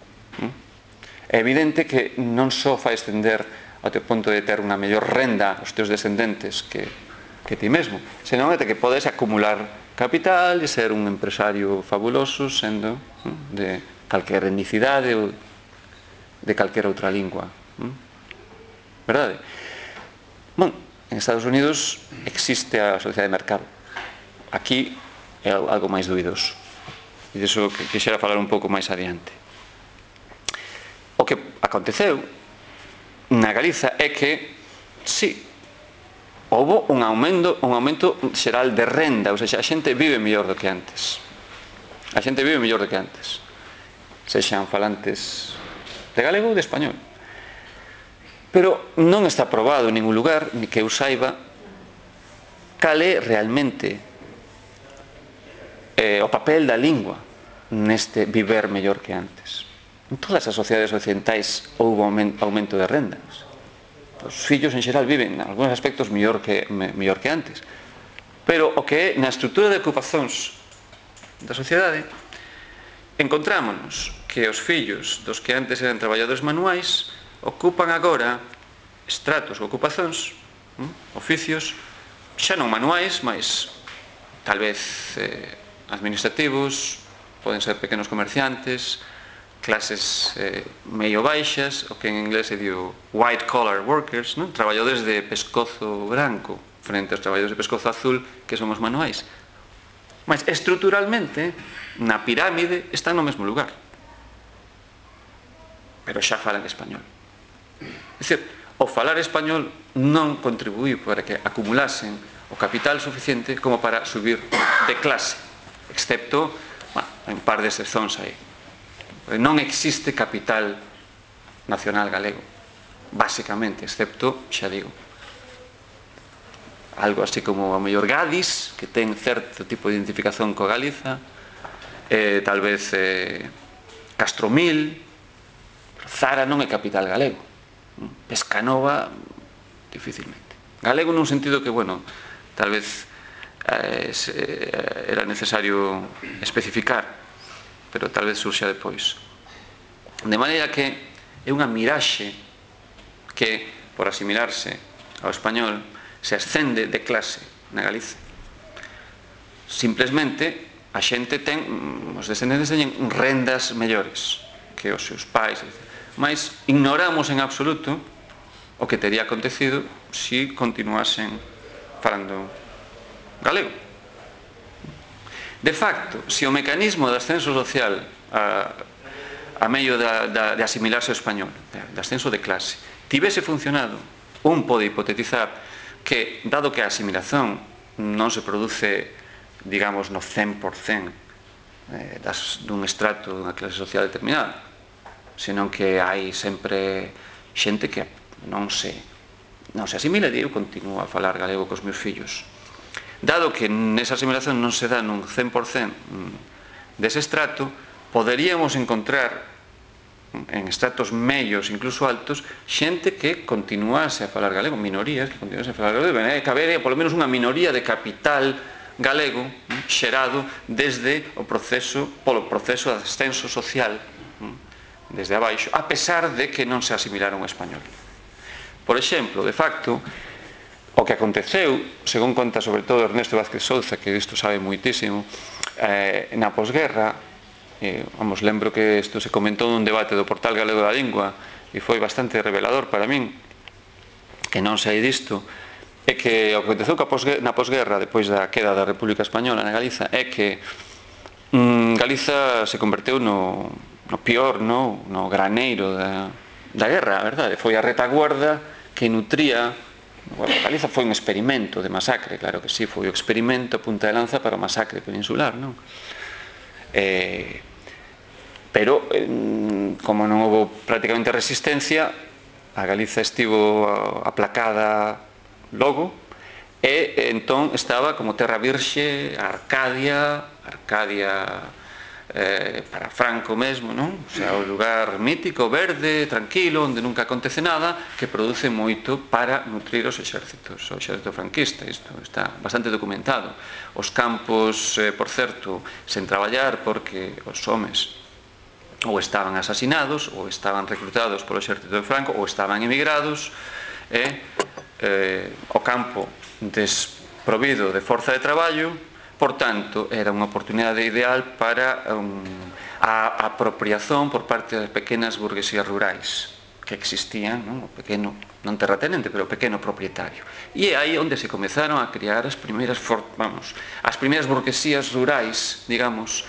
É evidente que non só fai ascender ao teu punto de ter unha mellor renda aos teus descendentes que ti mesmo, senón que podes acumular capital e ser un empresario fabuloso sendo de calquer etnicidade ou de calquer outra lingua. Verdade? Bon, en Estados Unidos existe a sociedade de mercado. Aquí é algo máis duidoso. E diso que quixera falar un pouco máis adiante. O que aconteceu na Galiza é que, sí, houve un aumento xeral de renda, ou seja, a xente vive mellor do que antes. A xente vive mellor do que antes. Sexan falantes de galego ou de español. Pero non está probado en ningún lugar, ni que eu saiba, cal é realmente o papel da lingua neste viver mellor que antes. En todas as sociedades occidentais houve aumento de rendas. Os fillos en xeral viven en algúns aspectos mellor que antes. Pero o que é na estrutura de ocupacións da sociedade, encontrámonos que os fillos dos que antes eran traballadores manuais ocupan agora estratos ou ocupacións, oficios, xa non manuais, mas tal vez administrativos, poden ser pequenos comerciantes, clases medio baixas, o que en inglés se dio white collar workers, traballadores de pescozo branco frente aos traballadores de pescozo azul que son os manuais. Mas estruturalmente na pirámide están no mesmo lugar, pero xa falan español. É dicir, o falar español non contribuíu para que acumulasen o capital suficiente como para subir de clase, excepto un par de excepcións aí. Non existe capital nacional galego, basicamente, excepto, xa digo, algo así como a mellor Gadis, que ten certo tipo de identificación coa Galiza, tal vez Castromil, Zara non é capital galego, Pescanova dificilmente. Galego nun sentido que, bueno, tal vez era necesario especificar, pero tal vez surxa depois. De maneira que é unha miraxe que, por asimilarse ao español, se ascende de clase na Galiza. Simplesmente, a xente ten, os descendentes teñen rendas mellores que os seus pais, mas ignoramos en absoluto o que tería acontecido se continuasen falando galego. De facto, se o mecanismo de ascenso social a medio de asimilarse ao español, de ascenso de clase, tivese funcionado, un pode hipotetizar que, dado que a asimilación non se produce, digamos, no 100% dun estrato dunha clase social determinada, senón que hai sempre xente que non se asimila e eu continuo a falar galego cos meus fillos. dado que nesa asimilación non se dá nun 100% dese estrato, poderíamos encontrar en estratos medios, incluso altos, xente que continuase a falar galego, minorías que continuase a falar galego, que habería polo menos unha minoría de capital galego xerado desde o proceso, polo proceso de ascenso social desde abaixo, a pesar de que non se asimilaron ao español. Por exemplo, de facto, o que aconteceu, según conta sobre todo Ernesto Vázquez Souza, que isto sabe moitísimo, na posguerra, lembro que isto se comentou nun debate do Portal Galego da Lingua e foi bastante revelador para min, que non sei disto, é que o que aconteceu na posguerra, depois da queda da República Española na Galiza, é que Galiza se converteu no pior, no graneiro da guerra, a verdade. Foi a retaguarda que nutría. Galiza foi un experimento de masacre, claro que sí, foi o experimento a punta de lanza para o masacre peninsular, non? Pero como non houve prácticamente resistencia, a Galiza estivo aplacada logo e entón estaba como terra virxe, Arcadia para Franco mesmo, non? O sea, o lugar mítico, verde, tranquilo, onde nunca acontece nada, que produce moito para nutrir os exércitos, o exército franquista. Isto está bastante documentado. Os campos, por certo, sen traballar porque os homes ou estaban asasinados, ou estaban reclutados polo exército de Franco, ou estaban emigrados, o campo desprovido de forza de traballo. Por tanto, era unha oportunidade ideal para a apropiación por parte das pequenas burguesías rurais que existían, o pequeno, non terratenente, pero o pequeno propietario. E é aí onde se comezaron a crear as primeiras burguesías rurais, digamos,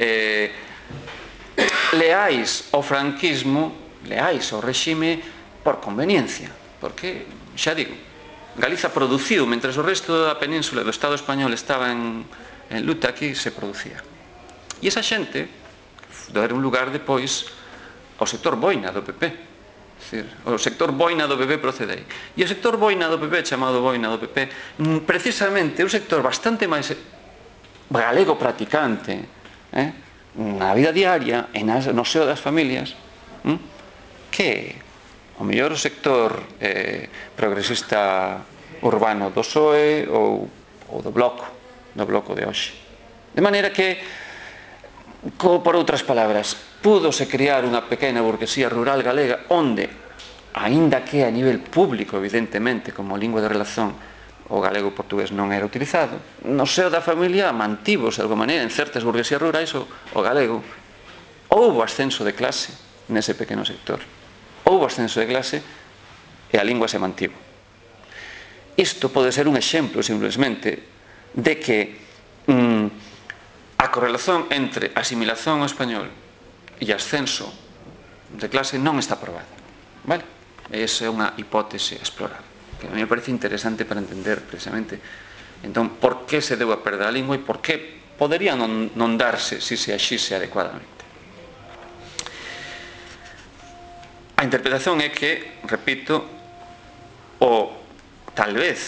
leais ao franquismo, leais ao regime por conveniencia, porque, xa digo, Galiza produciu, mentre o resto da península do Estado español estaba en luta, aquí se producía. E esa xente era un lugar depois ao sector boina do PP. O sector boina do PP procedei. E o sector boina do PP, chamado boina do PP, precisamente é un sector bastante máis galego practicante na vida diaria e no seo das familias, que o mellor o sector progresista urbano do PSOE ou do bloco de hoxe. De maneira que, por outras palabras, púdose crear unha pequena burguesía rural galega onde, aínda que a nivel público, evidentemente, como lingua de relación, o galego portugués non era utilizado, no seo da familia mantívose de alguma maneira en certas burguesías rurais o galego. Houbo ascenso de clase nese pequeno sector. Houbo ascenso de clase e a lingua se mantivo. Isto pode ser un exemplo, simplesmente, de que a correlación entre asimilación ao español e ascenso de clase non está probada. Vale? Esa é unha hipótese a explorar, que a mí me parece interesante para entender precisamente entón por que se deu a perda a lingua e por que podería non darse se se axise adecuadamente. A interpretación é que, repito, tal vez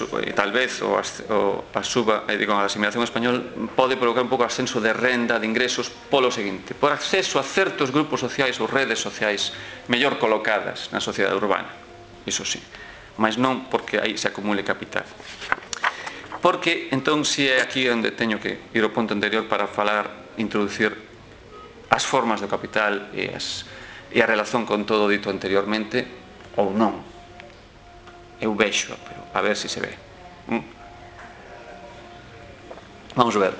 a suba, a asimilación español pode provocar un pouco o ascenso de renda, de ingresos, polo seguinte: por acceso a certos grupos sociais ou redes sociais mellor colocadas na sociedade urbana, iso sí, mas non porque aí se acumule capital. Porque, entón, si é aquí onde teño que ir ao punto anterior para introducir as formas do capital e a relación con todo o dito anteriormente, ou non. Eu vexo, pero a ver se se ve. Vamos ver.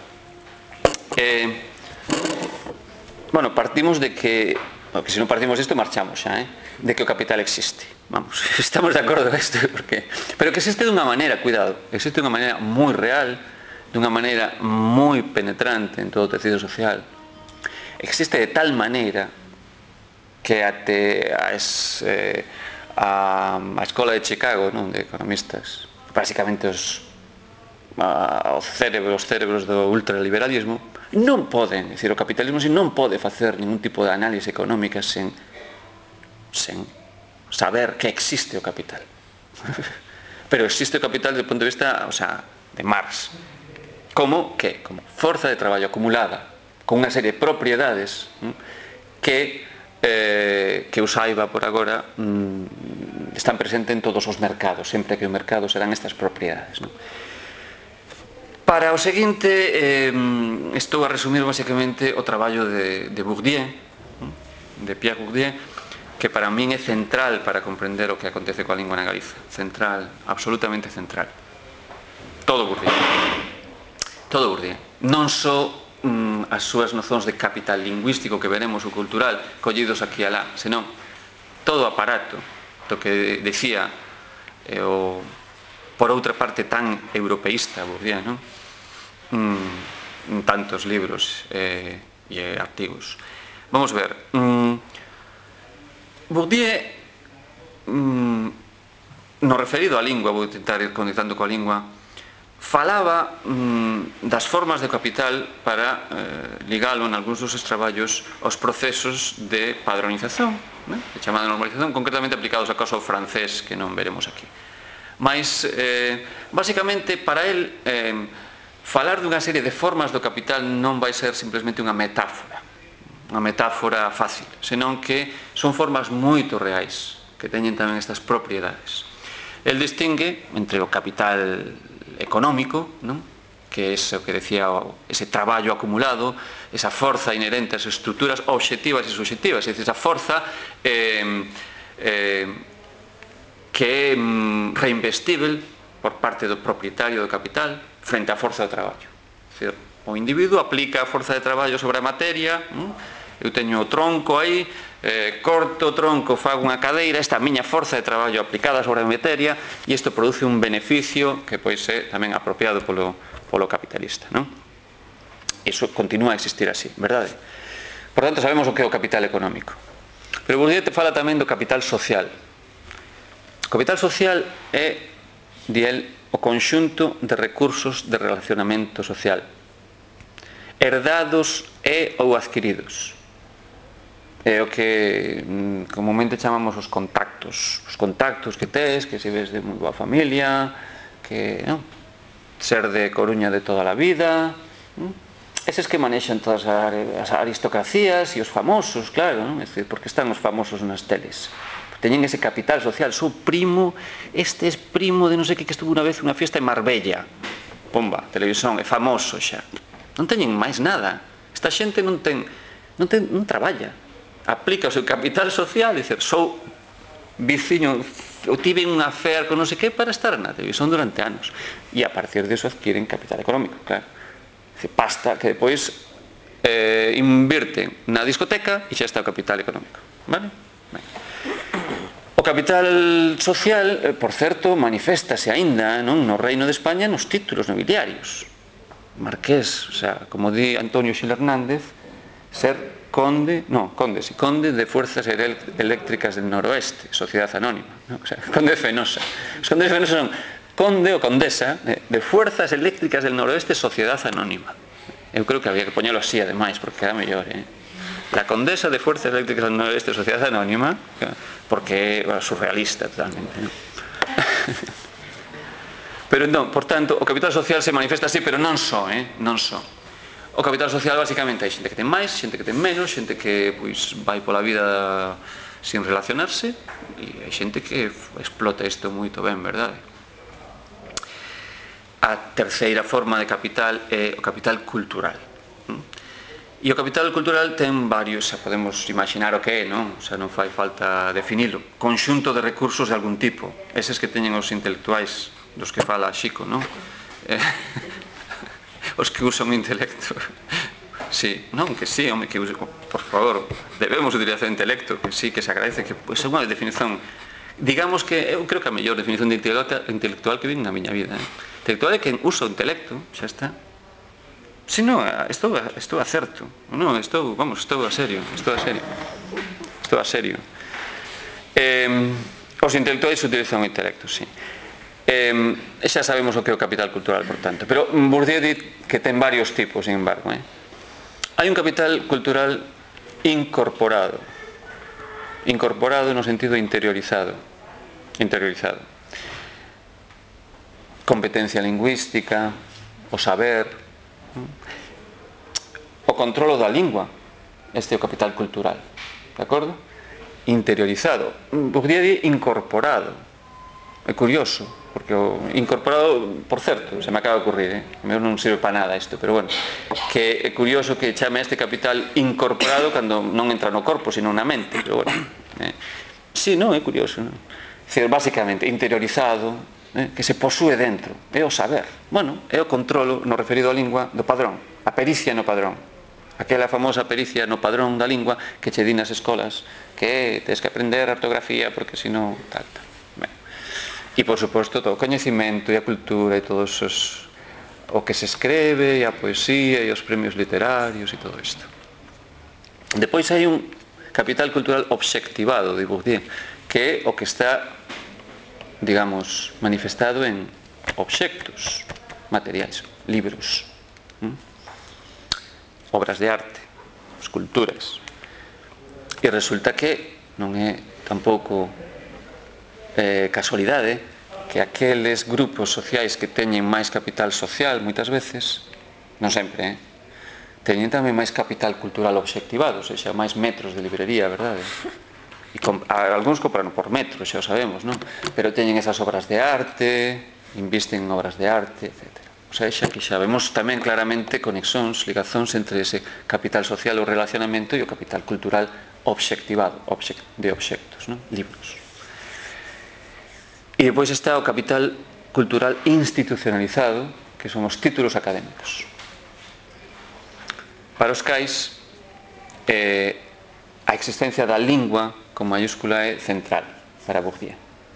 Bueno, partimos de que se non partimos disto marchamos xa, de que o capital existe. Vamos, estamos de acordo con isto, pero que existe dunha maneira, cuidado, existe dunha maneira moi real, dunha maneira moi penetrante en todo o tecido social. Existe de tal maneira que até a escola de Chicago, de economistas, basicamente os cerebros do ultraliberalismo, non poden, o capitalismo non pode facer ningún tipo de análise económica sen saber que existe o capital. Pero existe o capital desde o punto de vista de Marx, como forza de traballo acumulada, con unha serie de propiedades que eu saiba por agora están presentes en todos os mercados, sempre que o mercado serán estas propiedades. Para o seguinte, estou a resumir basicamente o traballo de Bourdieu, de Pierre Bourdieu, que para min é central para comprender o que acontece coa lingua na Galiza. Central, absolutamente central. Todo Bourdieu. Todo Bourdieu. Non só as súas nozóns de capital lingüístico que veremos o cultural collidos aquí e alá, senón todo o aparato do que decía por outra parte tan europeísta Bourdieu, non? Tantos libros e artigos. Vamos ver. Bourdieu, no referido á lingua, vou tentar ir conectando coa lingua, falaba das formas de capital para ligalo en algúns dos seus traballos aos procesos de padronización, de chamada normalización, concretamente aplicados ao caso francés, que non veremos aquí. Mas, basicamente, para el, falar dunha serie de formas do capital non vai ser simplemente unha metáfora fácil, senón que son formas moito reais, que teñen tamén estas propiedades. El distingue entre o capital económico, non? Que é o que decía, ese traballo acumulado, esa forza inherente ás estruturas obxectivas e subxectivas, é dicir, esa forza que é reinvestível por parte do propietario do capital frente á forza do traballo. É dicir, o individuo aplica a forza de traballo sobre a materia, eu teño o tronco aí, corto o tronco, fago unha cadeira, esta é a miña forza de traballo aplicada sobre a materia, e isto produce un beneficio que pois é tamén apropiado polo capitalista, non? Iso continúa a existir así, verdade? Por tanto, sabemos o que é o capital económico. Pero Bourdieu te fala tamén do capital social. O capital social é, di el, o conxunto de recursos de relacionamento social, herdados e ou adquiridos. É o que comúnmente chamamos os contactos que tes, que se ves de moi boa familia, que ser de Coruña de toda a vida, eses que manexan todas as aristocracias e os famosos, claro, non? É dicir, porque están os famosos nas teles, teñen ese capital social. Sou primo, este é primo de non sei que estuvo unha vez unha fiesta en Marbella, pomba, televisión, é famoso xa, non teñen máis nada. Esta xente non traballa, aplica o seu capital social, dicer, sou veciño, ou tive unha fea con non sei que para estar na televisión durante anos, e a partir disso adquiren capital económico, claro. Pasta que depois invirten na discoteca e xa está o capital económico, vale? O capital social, por certo, maniféstase aínda no Reino de España nos títulos nobiliarios. Marqués, o sea, como di Antonio Xil Hernández, ser conde de Fuerzas Eléctricas del Noroeste, Sociedad Anónima, o sea, conde de Fenosa. Os condes de Fenosa son conde ou condesa de Fuerzas Eléctricas del Noroeste, Sociedad Anónima. Eu creo que había que poñelo así, ademais, porque era mellor, La condesa de Fuerzas Eléctricas del Noroeste, Sociedad Anónima, porque é surrealista totalmente, non? Pero entón, por tanto, o capital social se manifesta así, pero non só, non só. O capital social, basicamente, hai xente que ten máis, xente que ten menos, xente que vai pola vida sin relacionarse, e hai xente que explota isto moito ben, verdade? A terceira forma de capital é o capital cultural. E o capital cultural ten varios, xa podemos imaginar o que é, non? O sea, non fai falta definilo. Conxunto de recursos de algún tipo, eses que teñen os intelectuais dos que fala Xico, non? Os que usan o intelecto. Sí, non, que sí, home, que use, por favor, debemos utilizar o intelecto, que sí, que se agradece, que é unha definición, digamos que eu creo que a mellor definición de intelectual que vin na miña vida, intelectual é quen usa o intelecto, xa está. Si, non, estou a certo, non, estou a serio. Os intelectuais utilizan o intelecto, sí. Xa sabemos o que é o capital cultural, por tanto, pero Bourdieu di que ten varios tipos, sin embargo. Hai un capital cultural incorporado no sentido interiorizado. competencia lingüística, o saber, o controlo da lingua. Este é o capital cultural, de acordo? Interiorizado, podría dir incorporado. É curioso, porque o incorporado, por certo, se me acaba de ocurrir, non sirve para nada isto, pero bueno, que é curioso que chame este capital incorporado cando non entra no corpo, sino na mente, pero bueno, sí, non, é curioso, non? É dicir, basicamente, interiorizado, que se posúe dentro, é o saber, bueno, é o controlo no referido á lingua do padrón, a pericia no padrón, aquela famosa pericia no padrón da lingua que che di nas escolas, que tens que aprender a ortografía porque senón tal. E, por suposto, todo o coñecimento e a cultura e todos o que se escreve e a poesía e os premios literarios e todo isto. Depois hai un capital cultural obxectivado de Bourdieu, que é o que está, digamos, manifestado en obxectos materiais, libros, obras de arte, esculturas. E resulta que non é tampouco casualidade que aqueles grupos sociais que teñen máis capital social moitas veces, non sempre, teñen tamén máis capital cultural obxectivado, ou seja, máis metros de librería, verdade? E algúns compran por metro, xa o sabemos, non? Pero teñen esas obras de arte, invisten en obras de arte, etc. O sea, xa que xa vemos tamén claramente conexóns, ligazóns entre ese capital social ou relacionamento e o capital cultural obxectivado, de obxectos, non? Libros. E depois está o capital cultural institucionalizado, que son os títulos académicos. Para os cais, a existencia da lingua con mayúscula é central para Bourdieu.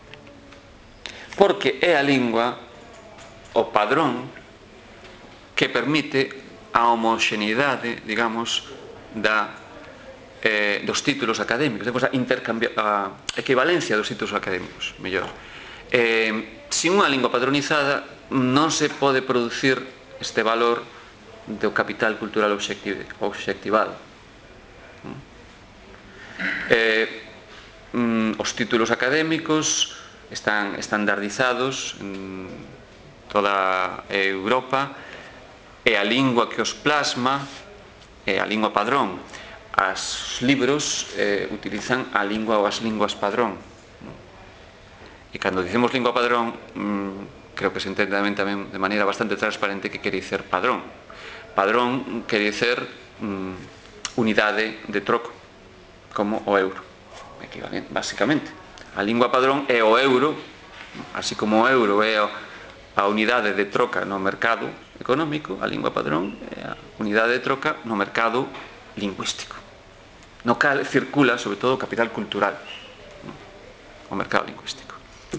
Porque é a lingua o padrón que permite a homoxeneidade, digamos, dos títulos académicos, depois a equivalencia dos títulos académicos, mellor. Sin unha lingua padronizada non se pode producir este valor do capital cultural obxectivado. Os títulos académicos están estandardizados en toda Europa, e a lingua que os plasma é a lingua padrón. Os libros utilizan a lingua ou as linguas padrón. E cando dicemos lingua padrón, creo que se entende tamén de maneira bastante transparente que quere dicer padrón. Padrón quere dicer unidade de troco, como o euro, equivalente, basicamente. A lingua padrón é o euro, así como o euro é a unidade de troca no mercado económico, a lingua padrón é a unidade de troca no mercado lingüístico, no cal circula, sobre todo, o capital cultural, o mercado lingüístico.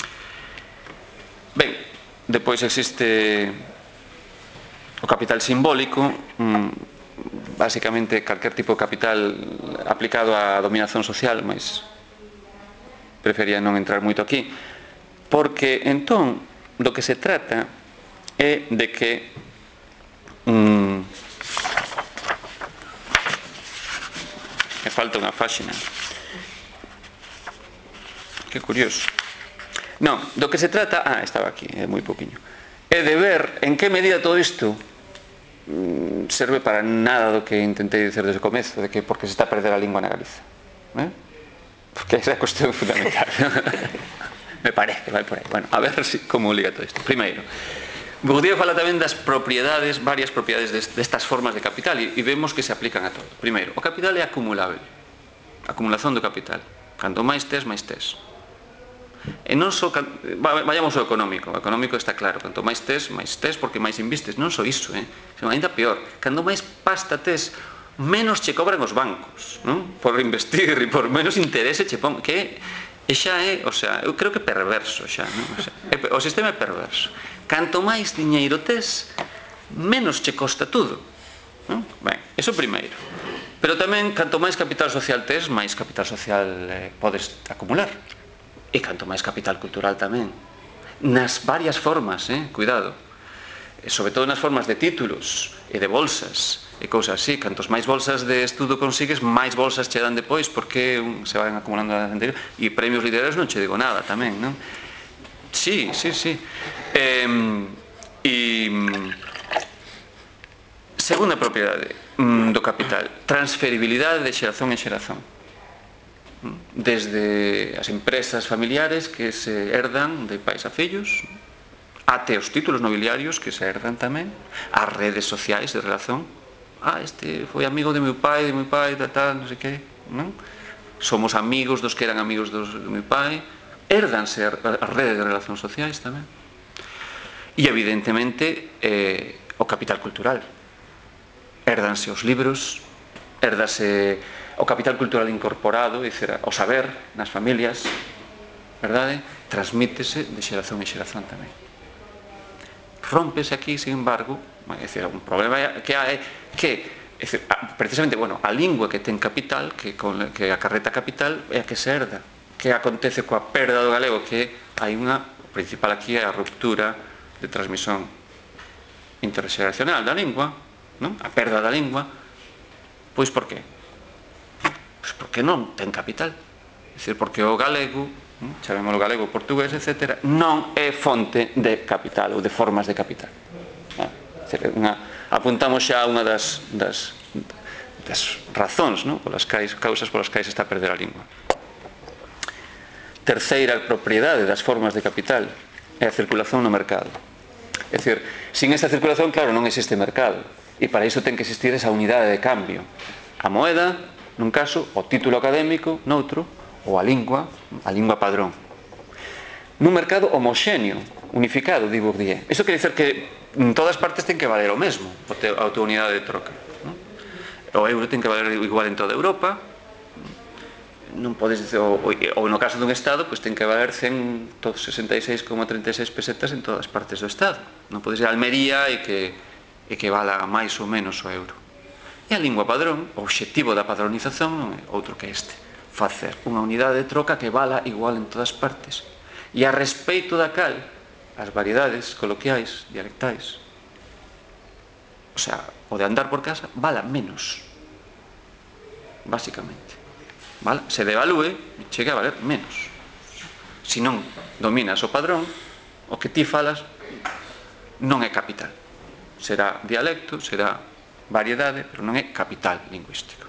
Ben, depois existe o capital simbólico, basicamente calquer tipo de capital aplicado á dominación social, mas prefería non entrar moito aquí, porque entón do que se trata é de que me falta unha páxina, que curioso. Non, do que se trata, estaba aquí, é moi poquinho, é de ver en que medida todo isto serve para nada do que intentei dicer desde o comezo, de que porque se está a perder a lingua na Galiza, porque esa é a cuestión fundamental. Me parece, vai por aí. Bueno, a ver como liga todo isto. Primeiro, Bourdieu fala tamén das propiedades, varias propiedades destas formas de capital, e vemos que se aplican a todo. Primeiro, o capital é acumulable, acumulación do capital. Canto máis tes, máis tes. E non só, vayamos ao económico. O económico está claro, canto máis tes porque máis investes. Non só iso, senón ainda peor, cando máis pasta tes, menos che cobran os bancos, non? Por investir e por menos interese che pon, que xa é, o sea, eu creo que perverso xa, non? O sistema é perverso. Canto máis diñeiro tes, menos che costa tudo, non? Ben, iso primeiro. Pero tamén, canto máis capital social tes, máis capital social podes acumular. E canto máis capital cultural tamén. Nas varias formas, cuidado. Sobre todo nas formas de títulos e de bolsas e cousas así. Cantos máis bolsas de estudo consigues, máis bolsas che dan depois, porque se van acumulando nas anteriores. E premios literarios non che digo nada tamén, non? Sí, sí, sí. Segunda propiedade do capital, transferibilidade de xeración en xeración. Desde as empresas familiares que se herdan de pais a fillos, até os títulos nobiliarios que se herdan tamén, as redes sociais de relación. Este foi amigo de meu pai, tal, non sei que, non? Somos amigos dos que eran amigos do meu pai, herdanse as redes de relacións sociais tamén. E evidentemente o capital cultural. Herdanse os libros, herdase o capital cultural incorporado, o saber nas familias, verdade? Transmítese de xeración en xeración tamén. Rómpese aquí, sin embargo, un problema que hai que, precisamente, a lingua que ten capital, que acarreta capital, é a que se herda. Que acontece coa perda do galego? Que hai unha, o principal aquí é a ruptura de transmisión interxeracional da lingua, a perda da lingua. Pois por qué? Pois porque non ten capital. É dicir, porque o galego, chamémolo galego, portugués, etc., non é fonte de capital ou de formas de capital. Apuntamos xa unha das razóns, causas polas cais está a perder a lingua. Terceira propiedade das formas de capital é a circulación no mercado. É dicir, sin esta circulación, claro, non existe mercado. E para iso ten que existir esa unidade de cambio. A moeda, nun caso, o título académico, noutro, ou a lingua padrón. Nun mercado homoxéneo, unificado, di Bourdieu. Iso quere dicer que en todas partes ten que valer o mesmo, a tua unidade de troca. O euro ten que valer igual en toda Europa, non podes dizer, ou no caso dun Estado, pois ten que valer 166,36 pesetas en todas partes do Estado. Non podes ir a Almería e que vala máis ou menos o euro. E a lingua padrón, o obxectivo da padronización non é outro que este: facer unha unidade de troca que vala igual en todas partes, e a respeito da cal as variedades coloquiais, dialectais, o sea, o de andar por casa, vala menos, basicamente. Se devalúe, chega a valer menos. Se non dominas o padrón, o que ti falas non é capital. Será dialecto, será variedade, pero non é capital lingüístico.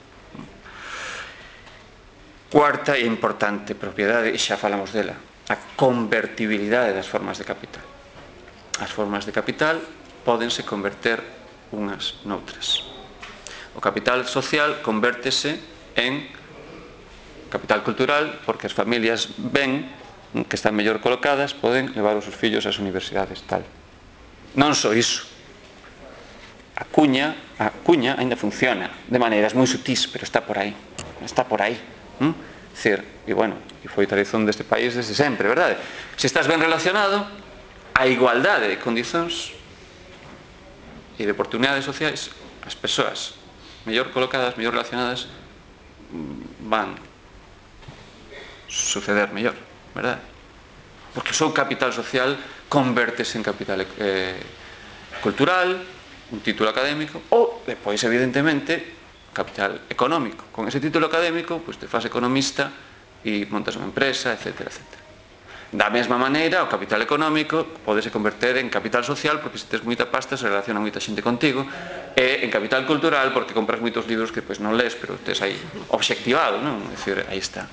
Cuarta e importante propiedade, e xa falamos dela, a convertibilidade das formas de capital. As formas de capital pódense converter unhas noutras. O capital social convértese en capital cultural porque as familias ven que están mellor colocadas, poden levar os seus fillos ás universidades, tal. Non só iso. A cuña ainda funciona de maneiras moi sutís, pero está por aí. Está por aí. E foi tradición deste país desde sempre, verdade? Se estás ben relacionado, a igualdade de condicións e de oportunidades sociais, as persoas mellor colocadas, mellor relacionadas, van suceder mellor, verdade? Porque o seu capital social convértese en capital cultural, un título académico, ou, depois, evidentemente, capital económico. Con ese título académico, pois te faz economista e montas unha empresa, etc. Da mesma maneira, o capital económico podese converter en capital social porque se tes moita pasta se relaciona moita xente contigo, e en capital cultural porque compras moitos libros que non lees, pero tes aí obxectivado, non? É dicir, aí está.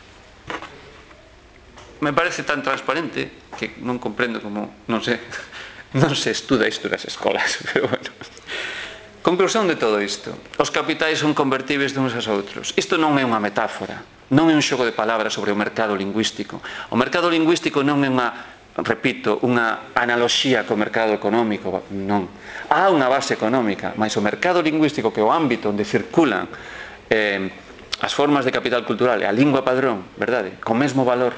Me parece tan transparente que non comprendo como non se estuda isto nas escolas, pero bueno. Conclusión de todo isto: os capitais son convertíveis de uns aos outros. Isto non é unha metáfora, non é un xogo de palabras sobre o mercado lingüístico. O mercado lingüístico non é unha analoxía co mercado económico, non. Há unha base económica, mas o mercado lingüístico, que é o ámbito onde circulan as formas de capital cultural e a lingua padrón, verdade, co mesmo valor,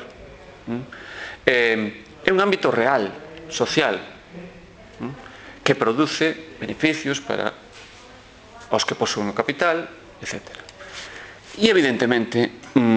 é un ámbito real, social, que produce beneficios para os que posúen o capital, etc. E, evidentemente,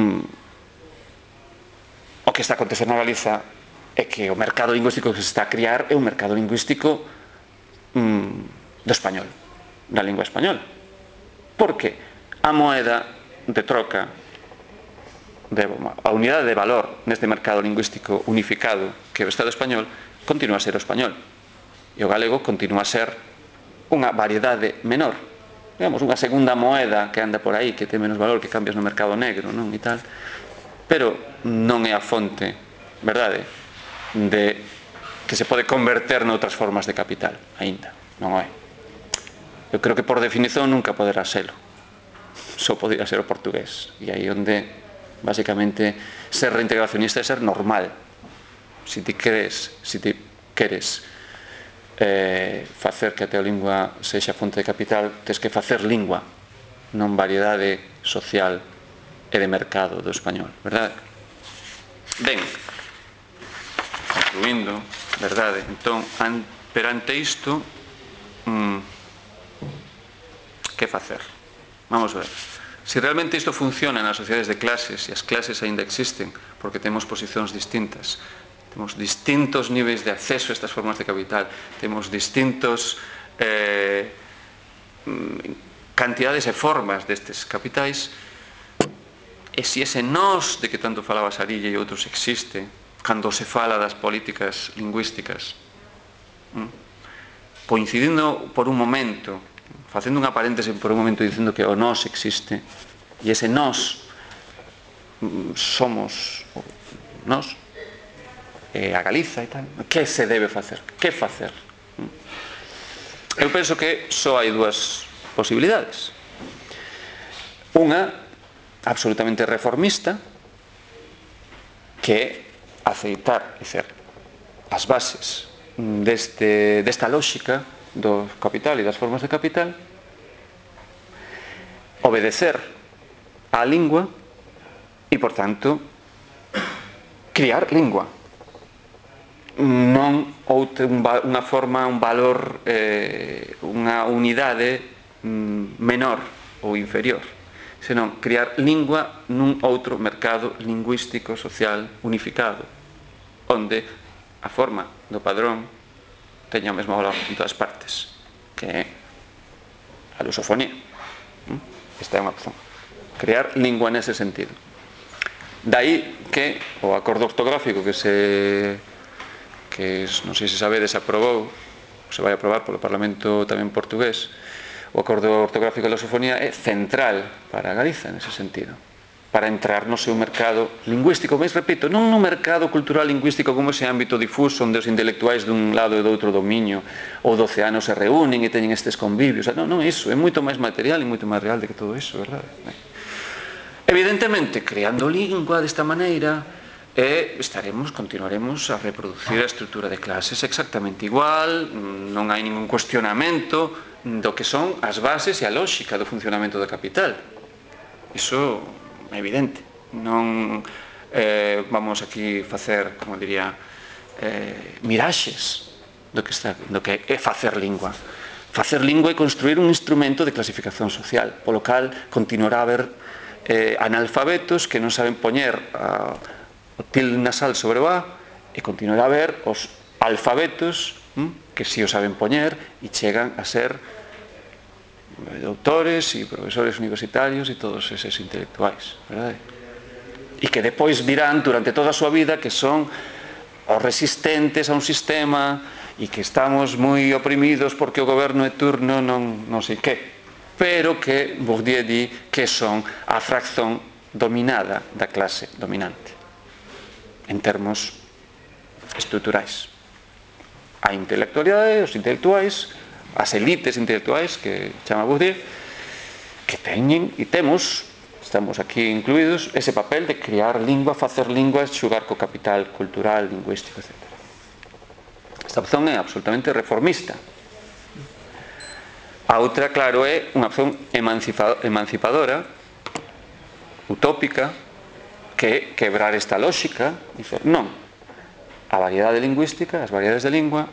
o que está acontecendo na Galiza é que o mercado lingüístico que se está a criar é un mercado lingüístico do español, da lingua española. Porque a moeda de troca a unidade de valor neste mercado lingüístico unificado que o Estado español continúa a ser o español e o galego continúa a ser unha variedade menor, digamos, unha segunda moeda que anda por aí que ten menos valor, que cambias no mercado negro, non, e tal, pero non é a fonte, verdade, de que se pode converter noutras formas de capital, aínda, non é. Eu creo que por definición nunca poderá selo, só podría ser o portugués, e aí onde, basicamente, ser reintegracionista é ser normal. Se ti queres facer que a tua lingua sexa fonte de capital, tens que facer lingua, non variedade social e de mercado do español, verdade? Ben, concluindo, verdade, entón, perante isto, que facer? Vamos ver. Se realmente isto funciona nas sociedades de clases, e as clases aínda existen, porque temos posicións distintas, temos distintos niveis de acceso a estas formas de capital, temos distintos cantidades e formas destes capitais, e se ese nós de que tanto falaba Sarilla e outros existe, cando se fala das políticas lingüísticas, coincidindo por un momento, facendo unha paréntese por un momento dicindo que o nós existe, e ese nós somos nós, a Galiza e tal, que se debe facer? Que facer? Eu penso que só hai dúas posibilidades. Unha, absolutamente reformista, que é aceitar, dicer, as bases desta lógica do capital e das formas de capital, obedecer á lingua e, por tanto, criar lingua, non unha forma, un valor, unha unidade menor ou inferior, senón criar lingua nun outro mercado lingüístico social unificado, onde a forma do padrón teña o mesmo valor en todas partes, que é a lusofonía. Esta é unha opción, crear lingua nese sentido. Dai que o acordo ortográfico que non sei se sabedes, aprobou, se vai aprobar polo Parlamento tamén portugués, o acordo ortográfico da lusofonía é central para Galiza nese sentido, para entrar no seu mercado lingüístico, mas repito, non no mercado cultural lingüístico como ese ámbito difuso onde os intelectuais dun lado e do outro dominio ou do océano se reúnen e teñen estes convivios, non iso, é moito máis material e moito máis real de que todo iso, verdade? Evidentemente, creando lingua desta maneira, continuaremos a reproducir a estrutura de clases exactamente igual, non hai ningún cuestionamento do que son as bases e a lógica do funcionamento do capital. Iso é evidente. Non vamos aquí facer, como diría, miraxes do que é facer lingua. Facer lingua é construir un instrumento de clasificación social, polo cal continuará a haber analfabetos que non saben poñer o tilde nasal sobre o A, e continuará a haber os alfabetos que si o saben poñer e chegan a ser doutores e profesores universitarios e todos eses intelectuais, verdade? E que depois dirán durante toda a súa vida que son os resistentes a un sistema e que estamos moi oprimidos porque o goberno de turno non sei que, pero que Bourdieu di que son a fracción dominada da clase dominante en termos estruturais. A intelectualidade, os intelectuais, as elites intelectuais que chama Bourdieu, que teñen e estamos aquí incluídos, ese papel de criar lingua, facer lingua, xugar co capital cultural, lingüístico, etc. Esta opción é absolutamente reformista. A outra, claro, é unha opción emancipadora, utópica, que quebrar esta lógica, dicer, non, a variedade lingüística, as variedades de lingua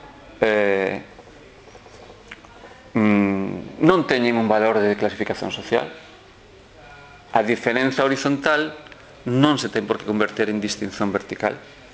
non teñen un valor de clasificación social. A diferenza horizontal non se ten por que converter en distinción vertical.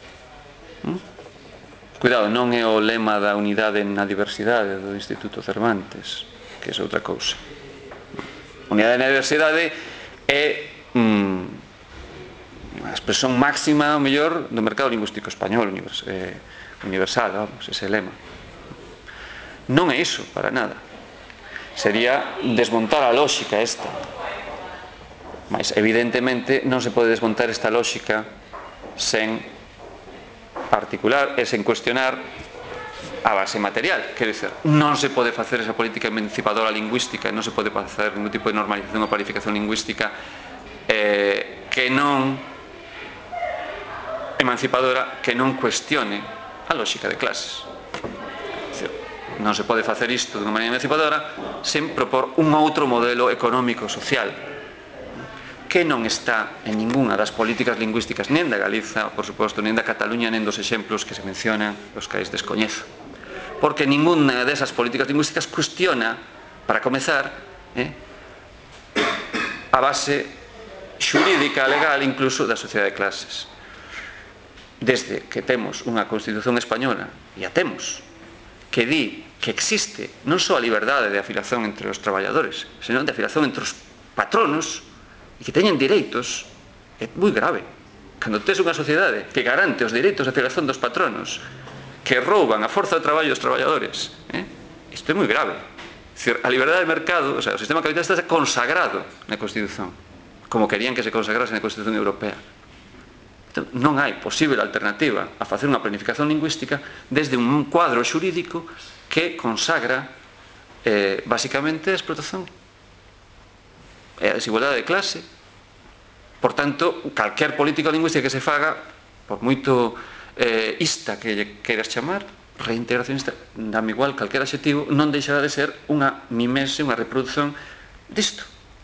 Cuidado, non é o lema da unidade na diversidade do Instituto Cervantes, que é outra cousa. Unidade na diversidade é expresión máxima, ao mellor, do mercado lingüístico español, universal, vamos, ese lema. Non é iso, para nada. Sería desmontar a lógica esta. Mas, evidentemente, non se pode desmontar esta lógica sen particular e sen cuestionar a base material. Quero dizer, non se pode facer esa política emancipadora lingüística, non se pode facer ningún tipo de normalización ou planificación lingüística que non emancipadora, que non cuestione a lógica de clases. Non se pode facer isto de unha maneira emancipadora sen propor un outro modelo económico-social que non está en ninguna das políticas lingüísticas, nen da Galiza, por suposto, nen da Cataluña, nen dos exemplos que se mencionan, os que descoñezo. Porque ninguna desas políticas lingüísticas cuestiona, para comezar, a base xurídica, legal, incluso, da sociedade de clases. Desde que temos unha Constitución española, e a temos, que di que existe non só a liberdade de afiliación entre os traballadores, senón de afiliación entre os patronos, e que teñen direitos, é moi grave. Cando tes unha sociedade que garante os direitos de afiliación dos patronos, que rouban a forza de traballo dos traballadores, isto é moi grave. A liberdade de mercado, o sea, o sistema capitalista está consagrado na Constitución, como querían que se consagrase na Constitución Europea. Entón, non hai posible alternativa a facer unha planificación lingüística desde un cuadro xurídico que consagra basicamente a explotación e a desigualdade de clase. Por tanto, calquer política lingüística que se faga, por moito ista que lle queiras chamar, reintegracionista, dame igual calquer adxetivo, non deixará de ser unha mimese, unha reproducción disto.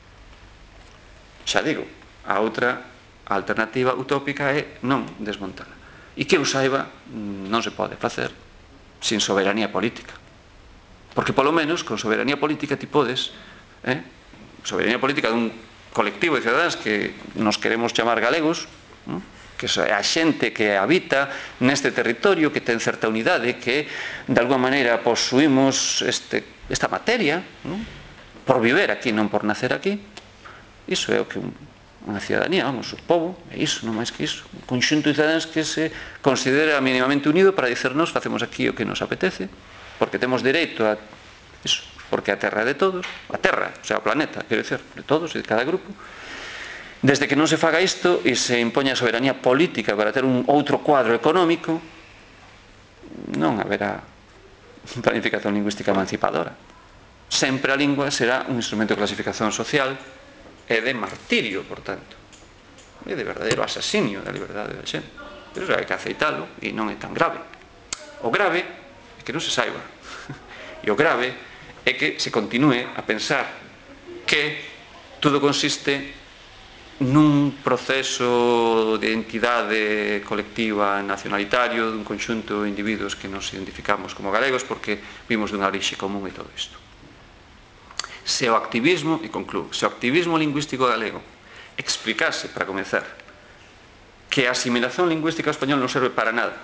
Xa digo, a outra alternativa utópica é non desmontala. E que eu saiba, non se pode facer sin soberanía política. Porque, polo menos, con soberanía política ti podes, soberanía política dun colectivo de cidadáns que nos queremos chamar galegos, que é a xente que habita neste territorio, que ten certa unidade, que de alguma maneira posuímos esta materia, por viver aquí, non por nacer aquí. Iso é o que unha cidadanía, vamos, o povo, é iso, non máis que iso. Un conxunto de cidadáns que se considera mínimamente unido para dicernos facemos aquí o que nos apetece, porque temos dereito a iso, porque a terra é de todos, a terra, o sea, o planeta, quero dizer, de todos e de cada grupo. Desde que non se faga isto e se impoña a soberanía política para ter un outro cuadro económico, non haberá planificación lingüística emancipadora. Sempre a lingua será un instrumento de clasificación social e de martirio, por tanto, e de verdadeiro asasinio da liberdade da xente. Pero hai que aceitalo e non é tan grave. O grave é que non se saiba. E o grave é que se continúe a pensar que todo consiste nun proceso de entidade colectiva nacionalitario dun conxunto de individuos que nos identificamos como galegos porque vimos dunha orixe común e todo isto. Se o activismo, e concluo, se o activismo lingüístico galego explicase, para comenzar, que a asimilación lingüística ao español non serve para nada,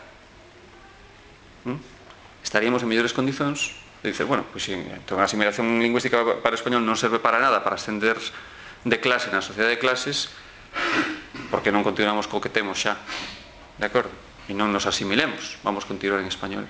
estaríamos en mellores condicións de dicer, bueno, pois entón a asimilación lingüística para o español non serve para nada para ascender de clase na sociedade de clases, porque non continuamos co que temos xa, de acordo? E non nos asimilemos, vamos continuar en español.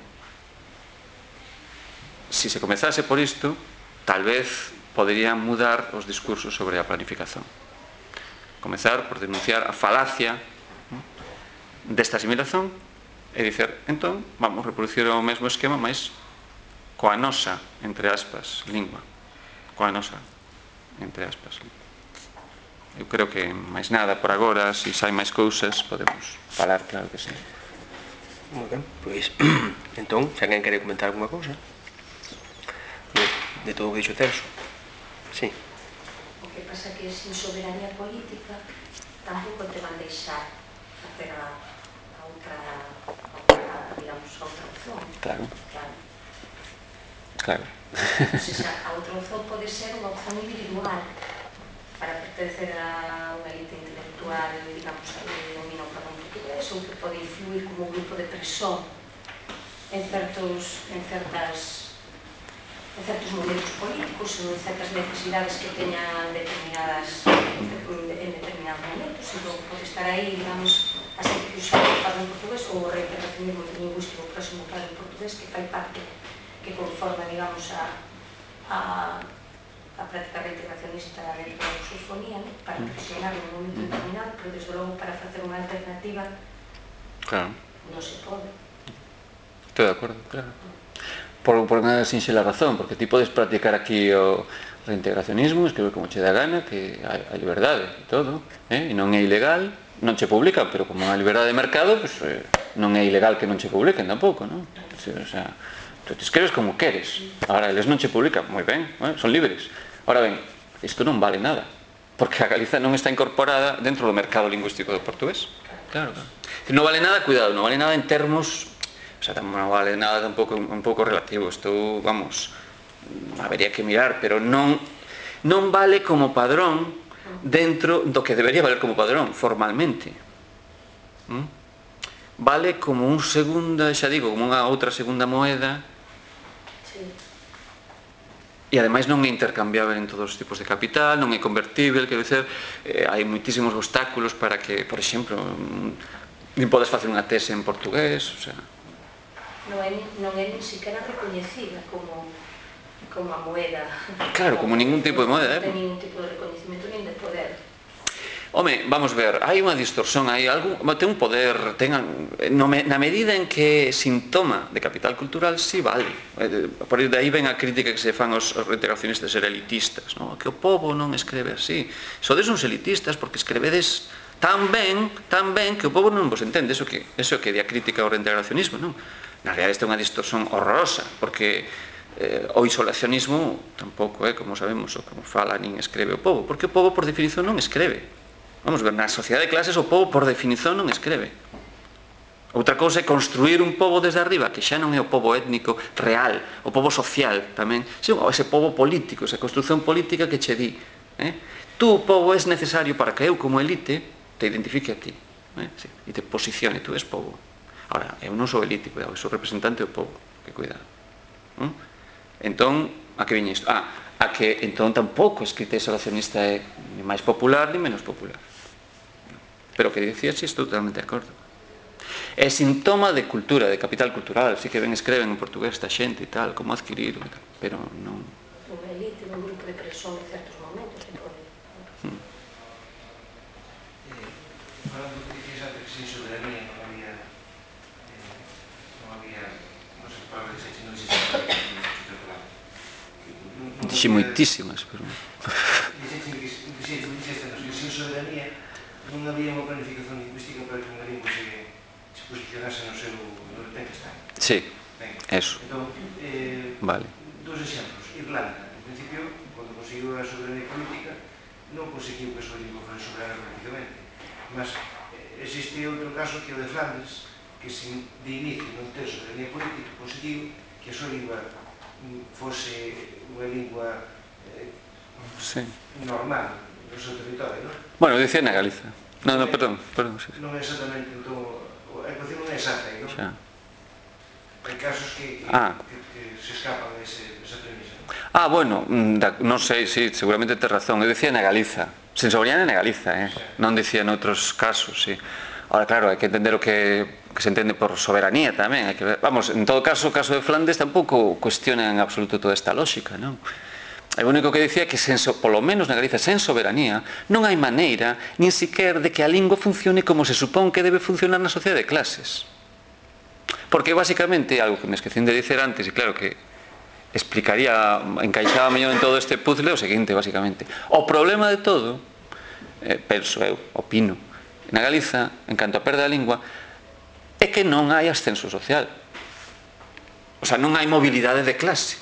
Si se comezase por isto, tal vez poderían mudar os discursos sobre a planificación. Comezar por denunciar a falacia desta asimilación e dicer, entón, vamos reproducir o mesmo esquema, mas coa nosa, entre aspas, lingua. Coa nosa, entre aspas, lingua. Eu creo que máis nada por agora, se hai máis cousas, podemos falar, claro que sí. Moi ben, pois, entón, se alguén quere comentar alguma cousa de todo o que dixo Celso. Sí. O que pasa que sin soberanía política tampouco te van deixar facer a outra, digamos, a outra opción. Claro. Claro. O sea, a outra opción pode ser unha opción individual para pertencer a unha elite intelectual, digamos, que domina o padrón portugués ou que pode influir como un grupo de presión en certas certos momentos políticos ou en certas necesidades que teñan determinadas en determinados momentos, entón pode estar aí, digamos, a xente que usa o falo en portugués ou o reintegracionismo lingüístico próximo falo en portugués que fai parte, que conforma, digamos, a práctica reintegracionista dentro da lusofonía, para presionar en un momento determinado, pero desde logo para facer unha alternativa non se pode. Estou de acordo, claro. Por unha sinxela razón, porque ti podes practicar aquí o reintegracionismo, escribir como che dá gana, que hai liberdade e todo, e non é ilegal, non che publican, pero como hai liberdade de mercado, non é ilegal que non che publiquen tampouco, non? O sea, tú te escribes como queres, agora eles non che publican, moi ben, son libres. Ahora ben, isto non vale nada, porque a Galiza non está incorporada dentro do mercado lingüístico do portugués. Claro, claro. Non vale nada, cuidado, non vale nada en termos, o sea, non vale nada tampouco un pouco relativo, isto, vamos, habería que mirar, pero non vale como padrón dentro do que debería valer como padrón, formalmente. Vale como un segunda, xa digo, como unha outra segunda moeda, e ademais non é intercambiável en todos os tipos de capital, non é convertível, quero dizer, hai moitísimos obstáculos para que, por exemplo, nin podes facer unha tese en portugués, o sea... Non é nin siquiera recoñecida como a moeda. Claro, como ningún tipo de moeda, non ten ningún tipo de reconhecimento nin de poder. Home, vamos ver, hai unha distorsión aí, ten un poder, na medida en que é sintoma de capital cultural, sí vale. Por aí ven a crítica que se fan aos reintegracionistas ser elitistas, que o pobo non escreve así. Sodes uns elitistas porque escrevedes tan ben que o pobo non vos entende, eso que di a crítica ao reintegracionismo, non? Na realidade esta é unha distorsión horrorosa, porque o isolacionismo tampouco é, como sabemos, o como fala nin escreve o pobo, porque o pobo por definición non escreve. Vamos ver, na sociedade de clases o pobo por definición non escreve. Outra cousa é construir un pobo desde arriba, que xa non é o pobo étnico real, o pobo social tamén, senón ese pobo político, esa construción política que che di. Tú, o pobo, é necesario para que eu, como elite, te identifique a ti e te posicione, tú és pobo. Ahora, eu non sou elite, cuidado, eu sou representante do pobo, que cuidado. Entón, a que viña isto? A que entón tampouco a escrita isolacionista é ni máis popular ni menos popular. Pero o que dicías, estou totalmente de acordo. É sintoma de cultura, de capital cultural, así que ben escreven en portugués esta xente e tal, como adquirir, pero non... Unha elite, un grupo de presión en certos momentos de poder. Falando do que dicías antes, que sin soberanía non había, non sei, palabras que non existían. Dixe moitísimas, pero... Dixeste que sin soberanía non había unha planificación lingüística para que unha lingua se posicionase no seu onde ten que estar. Sí, eso. Entón, vale. Dos exemplos. Irlanda, en principio, cando conseguiu a soberanía política, non conseguiu que a súa lingua fose soberana políticamente. Mas existe outro caso que é o de Flandes, que de inicio non ten soberanía política, conseguiu que a súa lingua fose unha lingua normal no seu territorio, non? Bueno, dicía na Galiza. Non, perdón. Non é exactamente, entón, a ecuación non é exacta, non? Xa. Hai casos que se escapan desa premisa, non? Bueno, non sei, sí, seguramente tes razón. Eu dicía na Galiza. Sen soberanía na Galiza, non dicía noutros casos, sí. Ahora, claro, hai que entender o que se entende por soberanía tamén. Vamos, en todo caso, o caso de Flandes tampouco cuestiona en absoluto toda esta lógica, non? O único que dicía que, polo menos na Galiza, sen soberanía, non hai maneira, nin siquer, de que a lingua funcione como se supón que debe funcionar na sociedade de clases. Porque, basicamente, algo que me esquecín de dicer antes, e claro que explicaría, encaixaba mellor en todo este puzzle, o seguinte, basicamente. O problema de todo, penso eu, opino, na Galiza, en canto a perda da lingua, é que non hai ascenso social. O sea, non hai mobilidade de clase.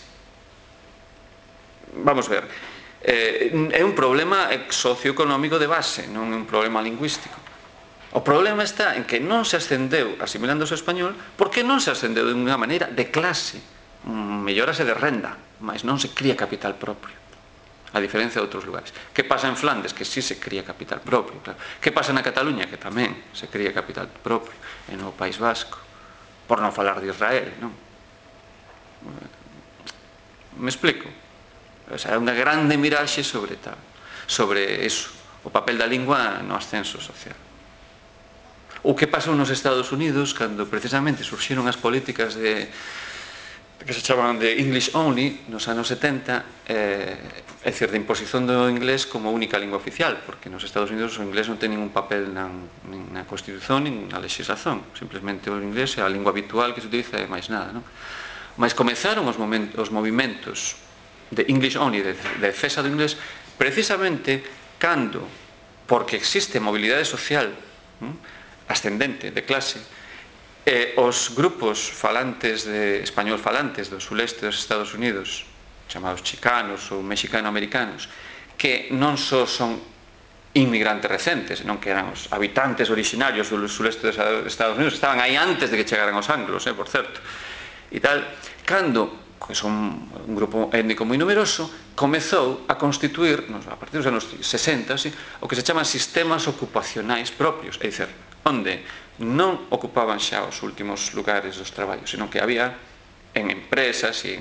Vamos ver, é un problema socioeconómico de base, non é un problema lingüístico. O problema está en que non se ascendeu asimilándose ao español porque non se ascendeu de unha maneira de clase. Mellórase de renda, mas non se cría capital propio, a diferencia de outros lugares. Que pasa en Flandes? Que sí se cría capital propio, claro. Que pasa na Cataluña? Que tamén se cría capital propio, e no País Vasco, por non falar de Israel, non? Me explico? O sea, unha grande miraxe sobre tal, sobre eso, o papel da lingua no ascenso social. O que pasou nos Estados Unidos cando precisamente surxiron as políticas que se chamaban de English Only nos anos 70, é dicir, de imposición do inglés como única lingua oficial, porque nos Estados Unidos o inglés non ten ningún papel nin na Constitución nin na legislación, simplemente o inglés é a lingua habitual que se utiliza e máis nada, non? Mas comezaron os movimentos de English Only, de defesa do inglés, precisamente cando, porque existe mobilidade social ascendente de clase, os grupos falantes de español falantes do suleste dos Estados Unidos, chamados chicanos ou mexicano-americanos, que non só son inmigrantes recentes, senón que eran os habitantes originarios do suleste dos Estados Unidos, estaban aí antes de que chegaran os anglos, por certo, e tal, cando que son un grupo étnico moi numeroso, comezou a constituir, a partir dos anos 60, o que se chaman sistemas ocupacionais propios, é dicir, onde non ocupaban xa os últimos lugares dos traballos, senón que había en empresas e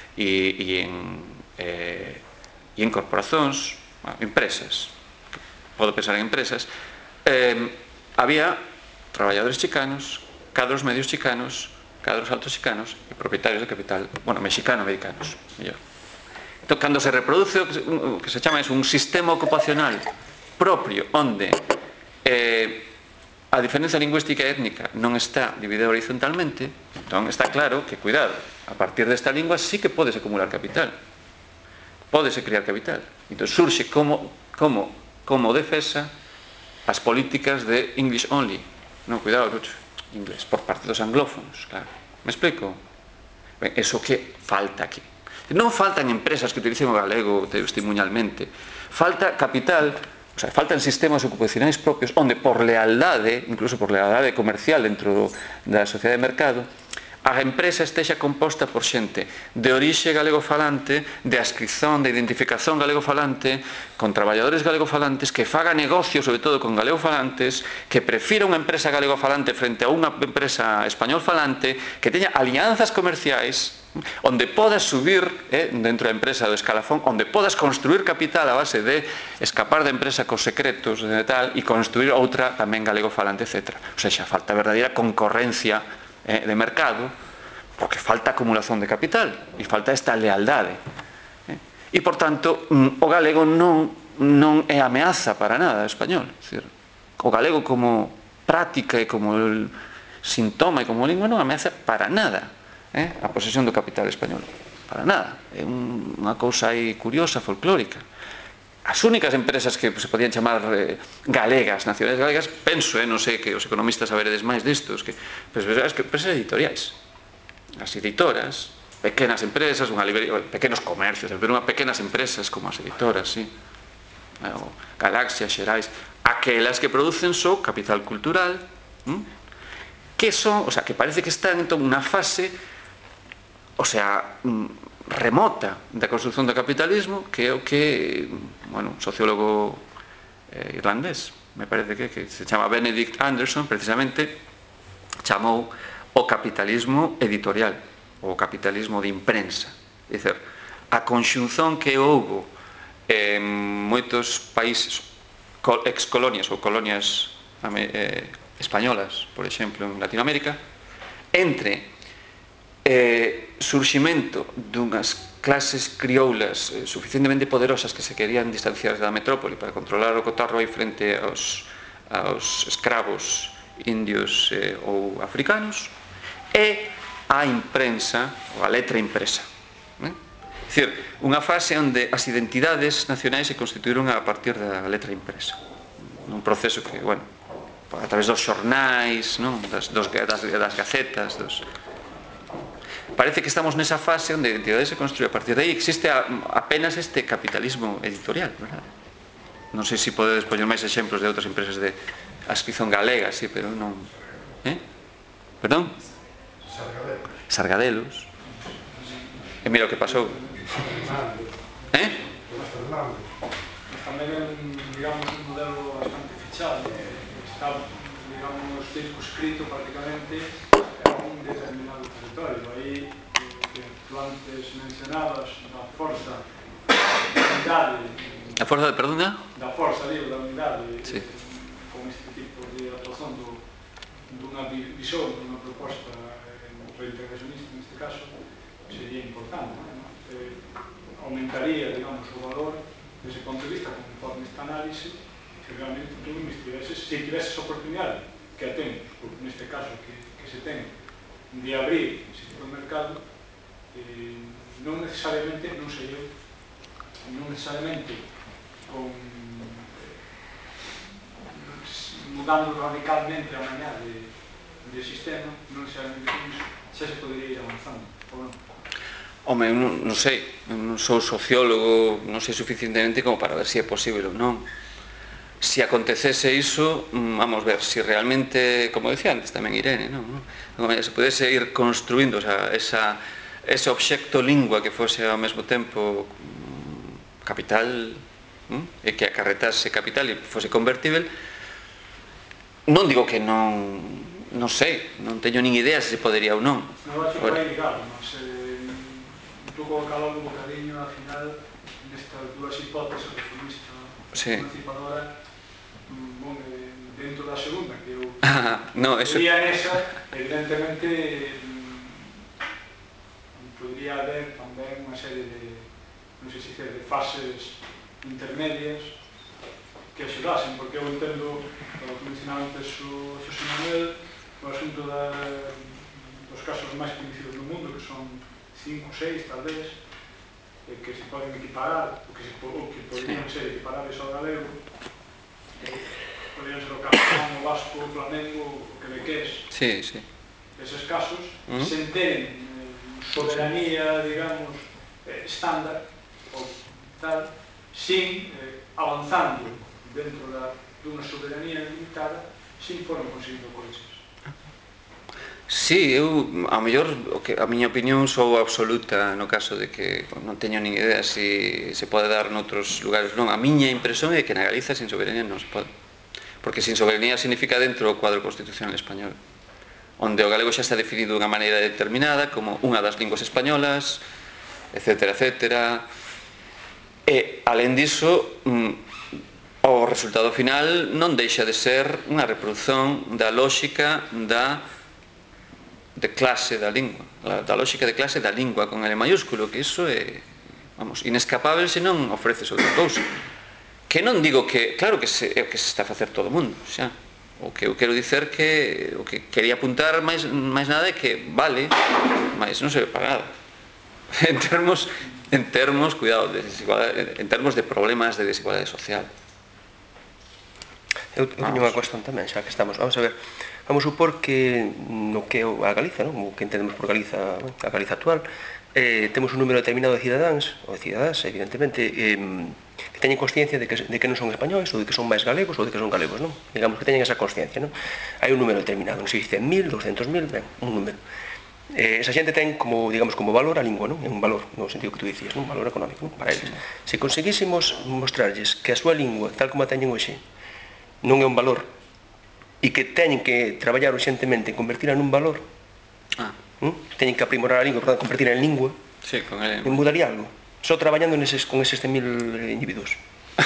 en corporacións, empresas, podo pensar en empresas, había traballadores chicanos, cadros medios chicanos, cadros altos chicanos e propietarios de capital, mexicano-americanos, mellor. Entón, cando se reproduce o que se chama un sistema ocupacional propio, onde a diferencia lingüística e étnica non está dividida horizontalmente, entón está claro que, cuidado, a partir desta lingua sí que podes acumular capital, pódese crear capital. Entón surxe como defesa as políticas de English Only. Non, cuidado, inglés, por parte dos anglófonos, claro. Me explico? Ben, eso que falta aquí. Non faltan empresas que utilicen o galego testimonialmente. Falta capital, o sea, faltan sistemas ocupacionais propios onde por lealdade, incluso por lealdade comercial dentro da sociedade de mercado, a empresa estexa composta por xente de orixe galegofalante, de adscripción, de identificación galegofalante, con traballadores galegofalantes, que faga negocio sobre todo con galegofalantes, que prefira unha empresa galegofalante frente a unha empresa españolfalante, que teña alianzas comerciais, onde podas subir dentro da empresa do escalafón, onde podas construir capital a base de escapar da empresa cos secretos e tal, e construir outra tamén galegofalante, etc. O sea, falta verdadeira concorrencia de mercado, porque falta acumulación de capital e falta esta lealdade. E, por tanto, o galego non é ameaza para nada ao español. O galego como práctica e como sintoma e como lingua non ameaza para nada a posesión do capital español. Para nada. É unha cousa aí curiosa, folclórica. As únicas empresas que se podían chamar galegas, nacionais galegas, penso, non sei que os economistas saberedes máis distos, que empresas editoriais, as editoras, pequenas empresas, pequenos comercios, pero unhas pequenas empresas como as editoras, Galaxia, Xerais, aquelas que producen só capital cultural, que son, o sea, que parece que están en unha fase, o sea, remota da construción do capitalismo, que é o que un sociólogo irlandés, me parece que se chama Benedict Anderson, precisamente chamou o capitalismo editorial, o capitalismo de imprensa. É dicir, a conxunción que houbo en moitos países, excolonias ou colonias españolas, por exemplo, en Latinoamérica, entre surximento dunhas clases crioulas suficientemente poderosas que se querían distanciar da metrópole para controlar o cotarro aí frente aos escravos indios ou africanos, e a imprensa, ou a letra impresa. É dicir, unha fase onde as identidades nacionais se constituíron a partir da letra impresa. Un proceso que, a través dos xornais, das gacetas, parece que estamos nesa fase onde a identidade se construye a partir de aí. Existe apenas este capitalismo editorial, verdad? Non sei se podedes poñer máis exemplos de outras empresas de adscripción galega, sí, pero non... Perdón? Sargadelos. E mira o que pasou. Tamén é un modelo bastante fichado. Está, circunscrito prácticamente a un determinado territorio. Aí que tú antes mencionabas da forza da unidade, A forza de perdona? da forza, digo, da unidade, Sí. con este tipo de actuación dunha visión, dunha proposta reintegracionista neste caso, sería importante, non? Aumentaría, digamos, o valor desde punto de vista conforme esta análise, se realmente tú investigases, se tiveses a oportunidade que a temos, porque neste caso que se ten de abrir ese tipo de mercado, non necesariamente, non sei eu, non necesariamente con mudando radicalmente a mañá de sistema, non necesariamente con iso, xa se podería ir avanzando, ou non? Home, eu non sei, eu non sou sociólogo, non sei suficientemente como para ver se é posible ou non. Se acontecese iso, vamos ver, se realmente, como decía antes tamén Irene, non? Se pudese ir construindo ese obxecto lingua que fose ao mesmo tempo capital, e que acarretase capital e fose convertível, non digo que non sei, non teño nin idea se se podería ou non. Non acho que vai ligado, mas tú colocalo un bocadinho ao final nestas dúas hipóteses reformista emancipadora, dentro da segunda, que eu diría nesa, evidentemente podría haber tamén unha serie de, non sei se dicer, de fases intermedias que axudasen, porque eu entendo, como mencionaba antes o Xosé Manuel, o asunto dos casos máis conhecidos do mundo, que son 5, 6, tal vez, que se poden equiparar, ou que podrían ser equiparables ao galego, podrían ser o catalán, o vasco, o flamengo, o quebequés. Sí, sí. Eses casos, sen ter soberanía, digamos, estándar, ou tal, sin avanzando dentro dunha soberanía limitada, sin foron conseguindo coisas. Sí, eu, a mellor, a miña opinión sou absoluta no caso de que non teño nin idea se se pode dar noutros lugares. Non, a miña impresión é que na Galiza sin soberanía non se pode. Porque sin soberanía significa dentro o cuadro constitucional español, onde o galego xa está definido dunha maneira determinada como unha das linguas españolas, etcétera, etcétera. E, alén diso, o resultado final non deixa de ser unha reproducción da lóxica de clase da lingua, da lógica de clase da lingua con L mayúsculo, que iso é, vamos, inescapável se non ofreces outra cousa. Que non digo que, claro que é o que se está a facer todo o mundo, xa. O que eu quero dicer que o que quería apuntar máis nada é que vale, mas non se ve para nada. En termos, cuidado, de desigualdade, en termos de problemas de desigualdade social. Eu teño unha cuestión tamén, xa que estamos, vamos a ver. Vamos supor que no que a Galiza, non? O que entendemos por Galiza, a Galiza actual, temos un número determinado de cidadáns, ou de cidadás, evidentemente, que teñen consciencia de que non son españois, ou de que son máis galegos, ou de que son galegos, non? Digamos que teñen esa consciencia, non? Hai un número determinado, non sei, 100.000, 200.000, ben, un número. Esa xente ten como, digamos, como valor a lingua, non? É un valor, no sentido que tú dicías, non? Un valor económico, non? Para eles. Se conseguísemos mostrarlles que a súa lingua, tal como a teñen hoxe, non é un valor, e que teñen que traballar urgentemente en convertila nun valor, teñen que aprimorar a lingua, portanto, convertila en lingua, mudaría algo, só traballando con eses 100.000 individuos.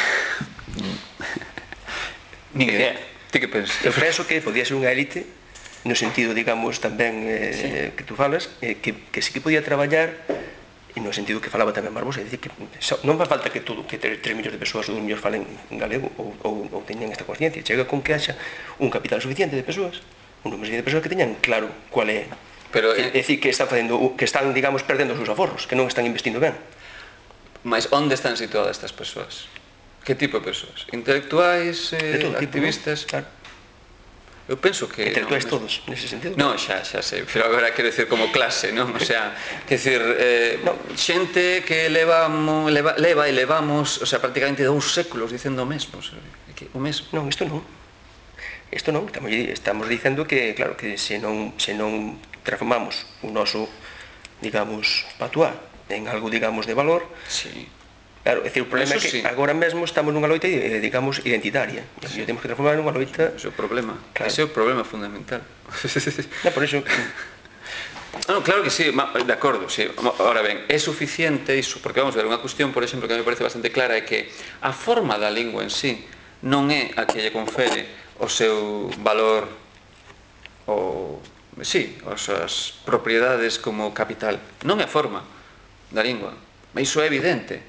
Nin idea, ti que pensas? Eu penso que podía ser unha élite, no sentido, digamos, tamén que tú falas, que sí que podía traballar, e no sentido que falaba tamén Barbosa, é dicir, que non fa falta que 3 millóns de persoas ou 2 millóns falen en galego ou teñan esta conciencia, chega con que haxa un capital suficiente de persoas, un número de persoas que teñan claro cual é, é dicir, que están, digamos, perdendo os seus aforros, que non están investindo ben. Mas onde están situadas estas persoas? Que tipo de persoas? Intelectuais, activistas? Claro. Eu penso que... Intelectuais todos, nese sentido. Non, xa sei, pero agora quero decir como clase, non? O sea, quero decir, xente que leva e levamos, o sea, prácticamente 2 séculos dicendo o mesmo, o mesmo. Non, isto non. Isto non, estamos dicendo que, claro, que se non transformamos o noso, digamos, patuá en algo, digamos, de valor, sí. Claro, é dicir, o problema é que agora mesmo estamos nunha loita, digamos, identitaria. E temos que transformar nunha loita... Ese é o problema. Ese é o problema fundamental. Por iso... No, claro que sí, de acordo, sí. Ahora ben, é suficiente iso, porque vamos a ver, unha cuestión, por exemplo, que me parece bastante clara é que a forma da lingua en sí non é a que lle confere o seu valor ou, sí, as súas propiedades como capital. Non é a forma da lingua, iso é evidente.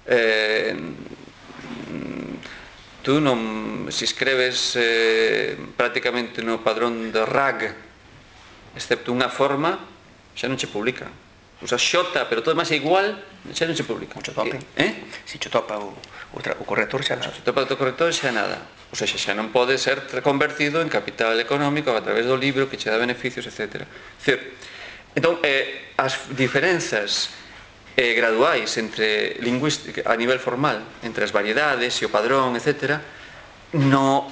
Tú non, se escreves prácticamente no padrón de RAG, excepto unha forma, xa non che publican. Usa xota, pero todo máis é igual, xa non che publican. Mucho tope. Si cho topa o corrector xa nada. Se topa o corrector xa nada. O sea, xa non pode ser convertido en capital económico a través do libro que che dá beneficios, etc. Entón, as diferenzas graduais entre lingüística a nivel formal, entre as variedades e o padrón, etc., no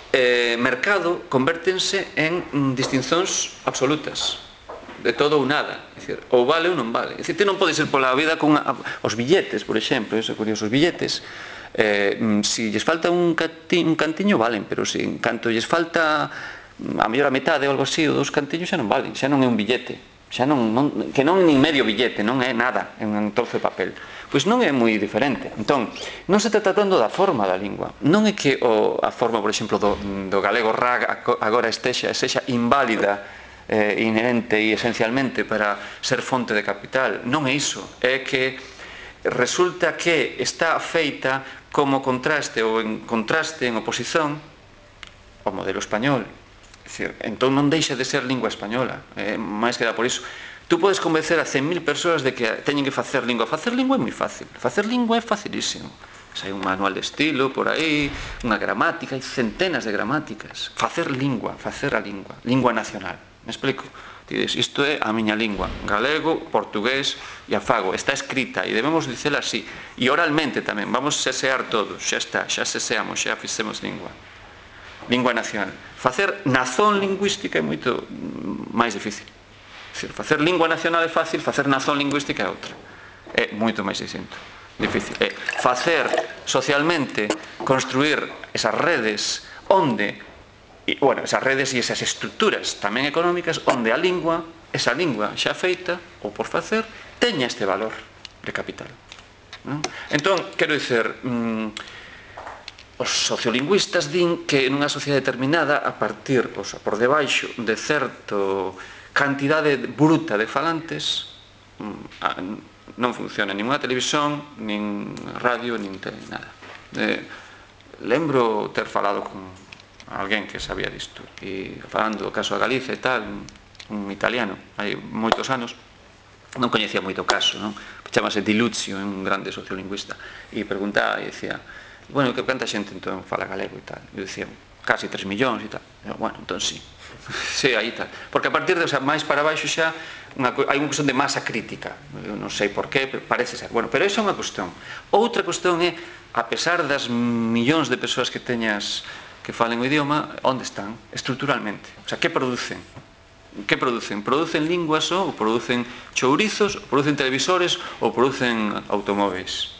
mercado convértense en distincións absolutas, de todo ou nada, é dicir, ou vale ou non vale. É dicir, ti non podes ir pola vida con os billetes, por exemplo, é curioso, os billetes, se lles falta un cantiño valen, pero se en canto lles falta a mellor a metade ou algo así, ou dos cantiños xa non valen, xa non é un billete, xa non, que non é nin medio billete, non é nada en un trozo de papel. Pois non é moi diferente. Entón, non se está tratando da forma da lingua. Non é que a forma, por exemplo, do galego RAG agora sexa inválida, inherente e esencialmente para ser fonte de capital. Non é iso. É que resulta que está feita como contraste ou en contraste, en oposición ao modelo español. Entón non deixa de ser lingua española. Máis que dá por iso. Tú podes convencer a 100.000 persoas de que teñen que facer lingua. Facer lingua é moi fácil. Facer lingua é facilísimo. Hai un manual de estilo por aí, unha gramática, hai centenas de gramáticas. Facer lingua, facer a lingua. Lingua nacional. Me explico? Dices, isto é a miña lingua. Galego, portugués e a fago. Está escrita e debemos dicela así. E oralmente tamén. Vamos sesear todos. Xa está, xa seseamos, xa fixemos lingua. Lingua nacional. Facer nazón lingüística é moito máis difícil. Facer lingua nacional é fácil, facer nazón lingüística é outra. É moito máis difícil. Facer socialmente, construir esas redes onde, esas redes e esas estruturas tamén económicas onde a lingua, esa lingua xa feita, ou por facer, teña este valor de capital. Entón, quero dicer, os sociolingüistas din que nunha sociedade determinada, a partir, por debaixo de certo cantidade bruta de falantes, non funciona nin unha televisión, nin radio, nin nada. Lembro ter falado con alguén que sabía disto, e falando do caso da Galicia e tal, un italiano, hai moitos anos, non coñecía moito o caso, non? Chámase Di Luzio, un grande sociolingüista, e preguntaba e dicía, bueno, que canta xente entón fala galego e tal? E dicía, casi 3 millóns e tal. Bueno, entón sí. Sí, aí tal. Porque a partir de, máis para baixo xa hai unha cuestión de masa crítica. Eu non sei por qué, pero parece ser. Bueno, pero esa é unha cuestión. Outra cuestión é, a pesar das millóns de persoas que teñas que falen o idioma, onde están? Estruturalmente. O sea, que producen? Que producen? Producen linguas ou producen chourizos, ou producen televisores ou producen automóveis?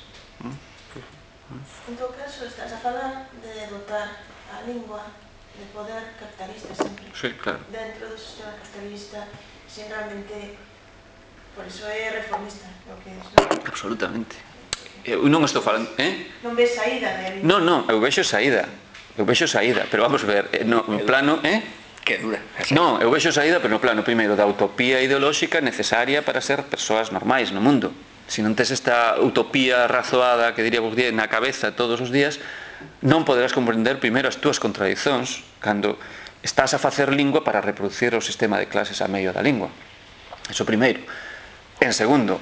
En todo caso, estás a falar de dotar a lingua de poder capitalista sempre. Sí, claro. Dentro do sistema capitalista, sin realmente... Por iso é reformista, o que es, non? Absolutamente. Eu non estou falando... Non ves saída de... Non, eu vexo saída. Eu vexo saída, pero vamos ver, no plano... Que dura. Non, eu vexo saída, pero no plano, primeiro, da utopía ideolóxica necesaria para ser persoas normais no mundo. Se non tes esta utopía razoada que diríamos na cabeza todos os días, non poderás comprender primeiro as túas contradicións cando estás a facer lingua para reproducir o sistema de clases a medio da lingua. Eso primeiro. En segundo,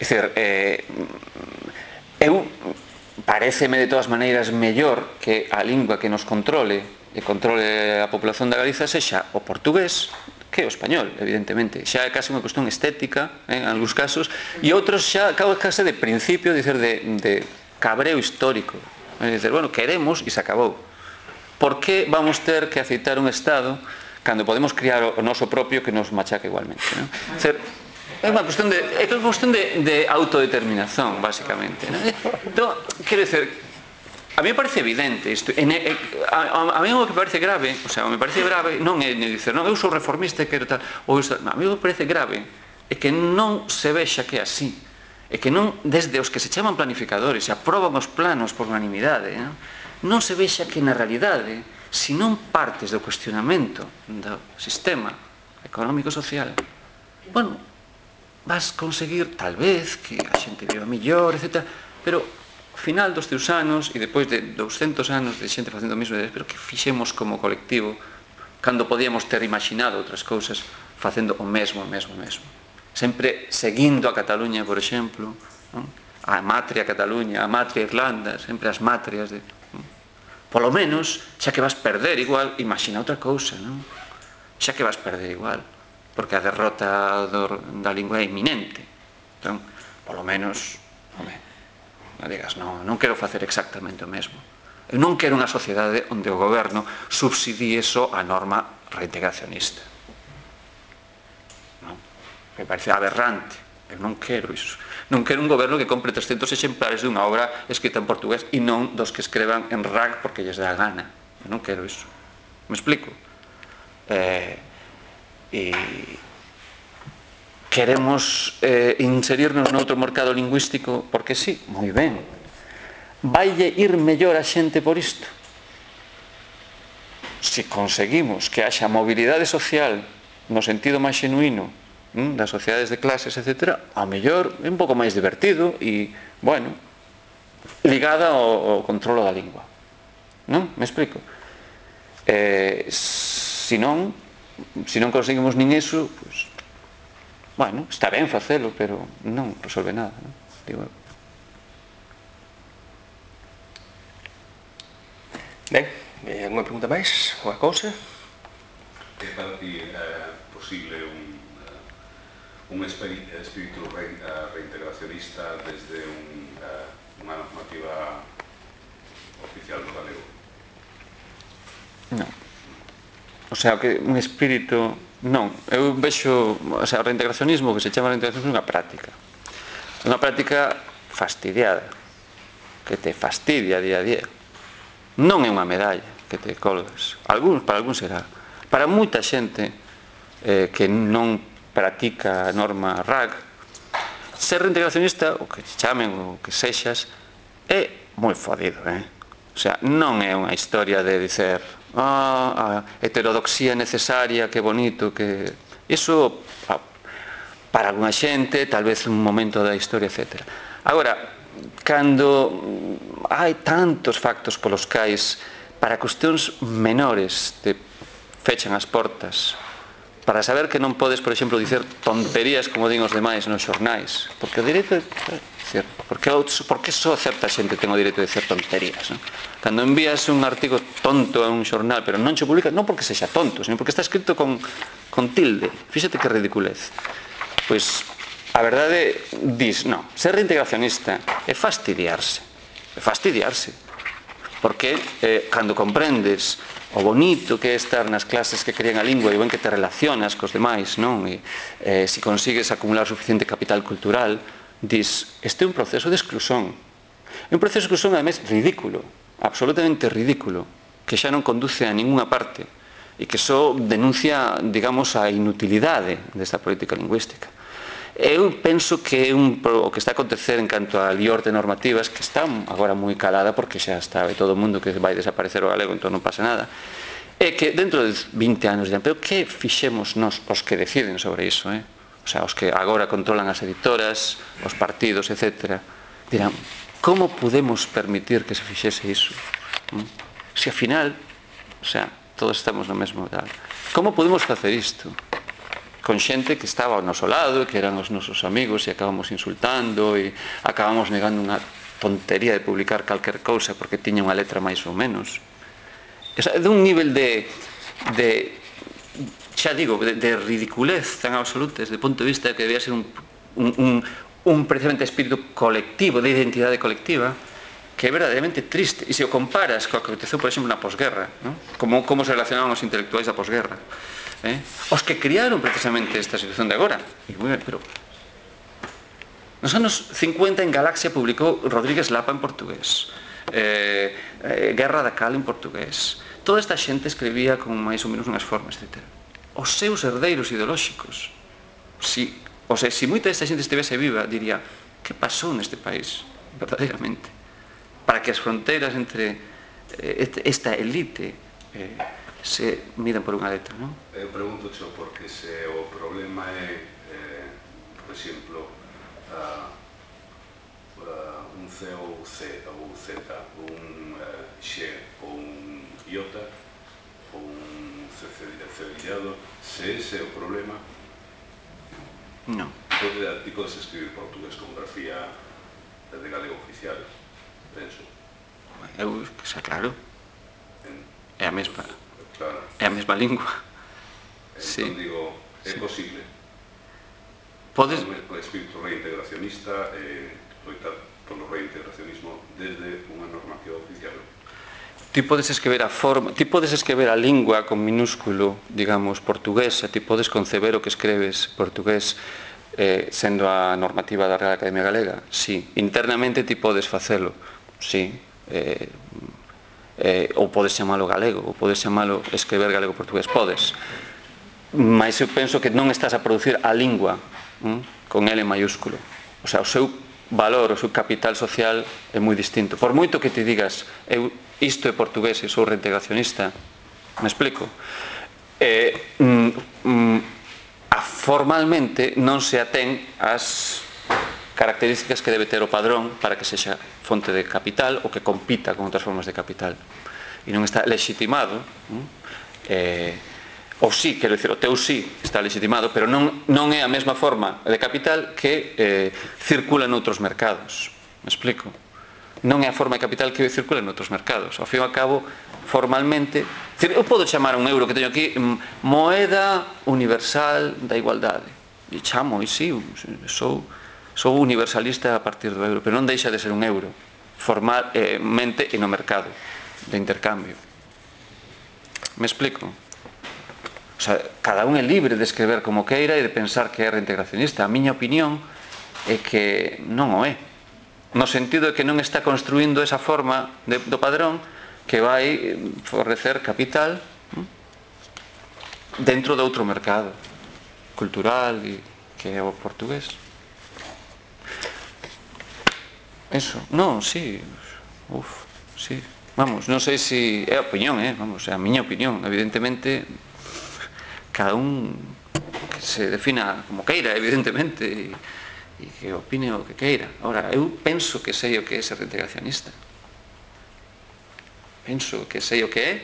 eu pareceme de todas maneiras mellor que a lingua que nos controle e controle a población da Galiza sexa o portugués que o español, evidentemente. Xa é case unha cuestión estética, en algúns casos, e outros xa case de principio, de cabreo histórico. É dizer, bueno, queremos e se acabou. Por que vamos ter que aceitar un Estado cando podemos criar o noso propio que nos machaca igualmente? É unha cuestión de autodeterminación, basicamente. Entón, quero dizer, A mí me parece evidente isto. A mí o que parece grave, o sea, o me parece grave non é dizer, non, eu sou reformista e quero tal, ou isto, a mí o que parece grave é que non se vexa que é así, é que non, desde os que se chaman planificadores e aproban os planos por unanimidade, non se vexa que na realidade, se non partes do cuestionamento do sistema económico-social, bueno, vas conseguir, tal vez, que a xente viva mellor, etc., pero ao final dos teus anos e depois de 200 anos de xente facendo o mesmo, pero que fixemos como colectivo cando podíamos ter imaginado outras cousas facendo o mesmo. Sempre seguindo a Cataluña, por exemplo, non? A matria Cataluña, a matria Irlanda, sempre as matrias de... Polo menos, xa que vas perder igual, imagina outra cousa, non? Xa que vas perder igual, porque a derrota da lingua é inminente. Entón, polo menos, home, non digas, non quero facer exactamente o mesmo. Eu non quero unha sociedade onde o goberno subsidie só a norma reintegracionista. Non? Me parece aberrante. Eu non quero iso. Non quero un goberno que compre 300 exemplares dunha obra escrita en portugués e non dos que escrevan en RAG porque lles dá a gana. Eu non quero iso. Me explico? Queremos inserirnos noutro mercado lingüístico porque sí, moi ben. Vaille ir mellor a xente por isto? Se conseguimos que haxa mobilidade social no sentido máis xenuíno das sociedades de clases, etc., ao mellor é un pouco máis divertido e, bueno, ligada ao controlo da lingua. Non? Me explico? Se non conseguimos nin iso, pois, bueno, está ben facelo, pero non resolve nada, non? Digo eu. Ben, alguna pregunta máis? Unha cousa? É para ti posible un espírito reintegracionista desde unha normativa oficial do galego? Non. O sea, que un espírito... Non, eu vexo, o sea, o reintegracionismo, que se chama reintegracionismo, é unha práctica. É unha práctica fastidiada, que te fastidia día a día. Non é unha medalla que te colgas. Para algúns será. Para moita xente que non practica a norma RAG, ser reintegracionista, o que chamen, o que sexas, é moi fodido, O sea, non é unha historia de dicer a heterodoxía necesaria, que bonito, que... Iso, para alguna xente, tal vez un momento da historia, etc. Agora, cando hai tantos factos polos cais para cuestións menores te fechan as portas, para saber que non podes, por exemplo, dicer tonterías como din os demais nos xornais, porque o direito porque só certa xente ten o direito de dicer tonterías, non? Cando envías un artigo tonto a un xornal pero non xo publica, non porque sexa tonto, sino porque está escrito con tilde, fíxate que ridiculez. Pois a verdade dis, non, ser reintegracionista é fastidiarse, porque cando comprendes o bonito que é estar nas clases que crean a lingua e o ben que te relacionas cos demais, non? E se consigues acumular suficiente capital cultural, dis, este é un proceso de exclusión. É un proceso de exclusión, además, ridículo, absolutamente ridículo, que xa non conduce a ninguna parte e que só denuncia, digamos, a inutilidade desta política lingüística. Eu penso que o que está a acontecer en canto a lior de normativas, que está agora moi calada porque xa está todo o mundo que vai desaparecer o galego, entón non pasa nada, é que dentro de 20 anos dirán, pero que fixemos nos os que deciden sobre iso, O sea, os que agora controlan as editoras, os partidos, etc. Dirán, como podemos permitir que se fixese iso? Se ao final, o sea, todos estamos no mesmo tal. Como podemos facer isto? Con xente que estaba ao noso lado, que eran os nosos amigos, e acabamos insultando, e acabamos negando unha tontería de publicar calquer cousa porque tiña unha letra máis ou menos. O sea, de un nivel de xa digo, de ridiculez tan absoluta desde o punto de vista de que debía ser un precisamente espírito colectivo, de identidade colectiva, que é verdadeiramente triste. E se o comparas coa que aconteceu, por exemplo, na posguerra, como se relacionaban os intelectuais da posguerra, os que criaron precisamente esta situación de agora. Pero nos anos 50 en Galaxia publicou Rodríguez Lapa en portugués. Guerra da Cal en portugués. Toda esta xente escribía con máis ou menos unhas formas, etc. Os seus herdeiros ideolóxicos, o sea, se moita desta xente estivese viva, diría, que pasou neste país, verdadeiramente, para que as fronteiras entre esta elite se midan por unha letra, non? Eu pregunto porque se o problema é, por exemplo, un C ou Z, un X ou un iota ou un cedillado, se ese é o problema, non. Ti podes escribir portugués con grafía de galego oficial, penso. Eu, xa claro, é a mesma. Claro. É a mesma lingua. Entón digo, é posible. Podes... O espírito reintegracionista loitar polo reintegracionismo desde unha normativa oficial. Ti podes escrever a forma, ti podes escrever a lingua con minúsculo, digamos, portuguesa, ti podes conceber o que escreves portugués sendo a normativa da Real Academia Galega? Sí. Internamente ti podes facelo? Sí. Ou podes chamalo galego, ou podes chamalo escrever galego-portugués, podes. Mas eu penso que non estás a producir a lingua con L maiúsculo. O sea, o seu valor, o seu capital social é moi distinto. Por moito que te digas, isto é portugués e sou reintegracionista, me explico? Formalmente non se atén as características que debe ter o padrón para que sexa fonte de capital ou que compita con outras formas de capital. E non está legitimado, ou sí, quero dicir, o teu sí está legitimado, pero non é a mesma forma de capital que circula noutros mercados. Me explico? Non é a forma de capital que circula noutros mercados. Ao fin e ao cabo, formalmente, eu podo chamar un euro que teño aquí moeda universal da igualdade. E chamo, e sí, sou universalista a partir do euro, pero non deixa de ser un euro formalmente e no mercado de intercambio. Me explico? O sea, cada un é libre de escrever como queira e de pensar que é reintegracionista. A miña opinión é que non o é, no sentido de que non está construindo esa forma do padrón que vai fornecer capital dentro de outro mercado cultural que é o portugués. Eso, non, sí, sí, vamos, non sei se é a opinión, vamos, é a miña opinión, evidentemente cada un que se defina como queira, evidentemente, e que opine o que queira. Ahora, eu penso que sei o que é ser reintegracionista. Penso que sei o que é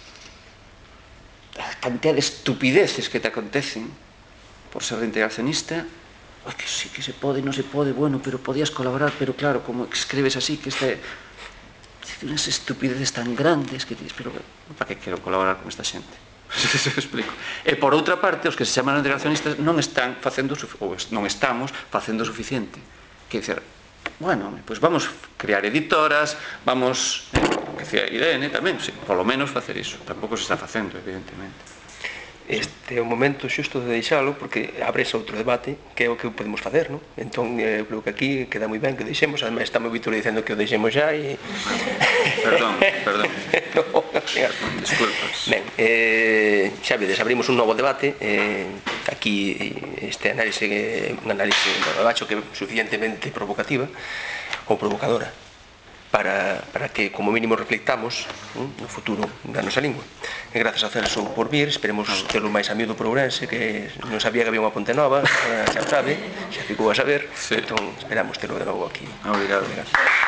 a cantidad de estupideces que te acontecen por ser reintegracionista. Que sí que se pode, non se pode, bueno, pero podías colaborar, pero claro, como escreves así, que esta unas estupideces tan grandes que dices, pero para que quero colaborar con esta xente? Se me explico. E por outra parte, os que se chaman reintegracionistas non están facendo, ou non estamos facendo o suficiente. Que dicer, bueno, pois vamos crear editoras, vamos, que decía Irene tamén, polo menos facer iso. Tampouco se está facendo, evidentemente. Este é o momento xusto de deixalo, porque abres outro debate, que é o que podemos facer, non? Entón, eu creo que aquí queda moi ben que deixemos, además está moi Víctor dicendo que o deixemos xa e... Perdón. No, disculpas. Ben, xa vedes, abrimos un novo debate, aquí este análise, un análise, acho que suficientemente provocativa, ou provocadora, para que como mínimo reflectamos no futuro da nosa lingua. E grazas a Celso por vir, esperemos terlo máis a miúdo por Ourense, que non sabía que había unha Ponte Nova, xa sabe, xa ficou a saber, entón esperamos terlo de novo aquí. Obrigado.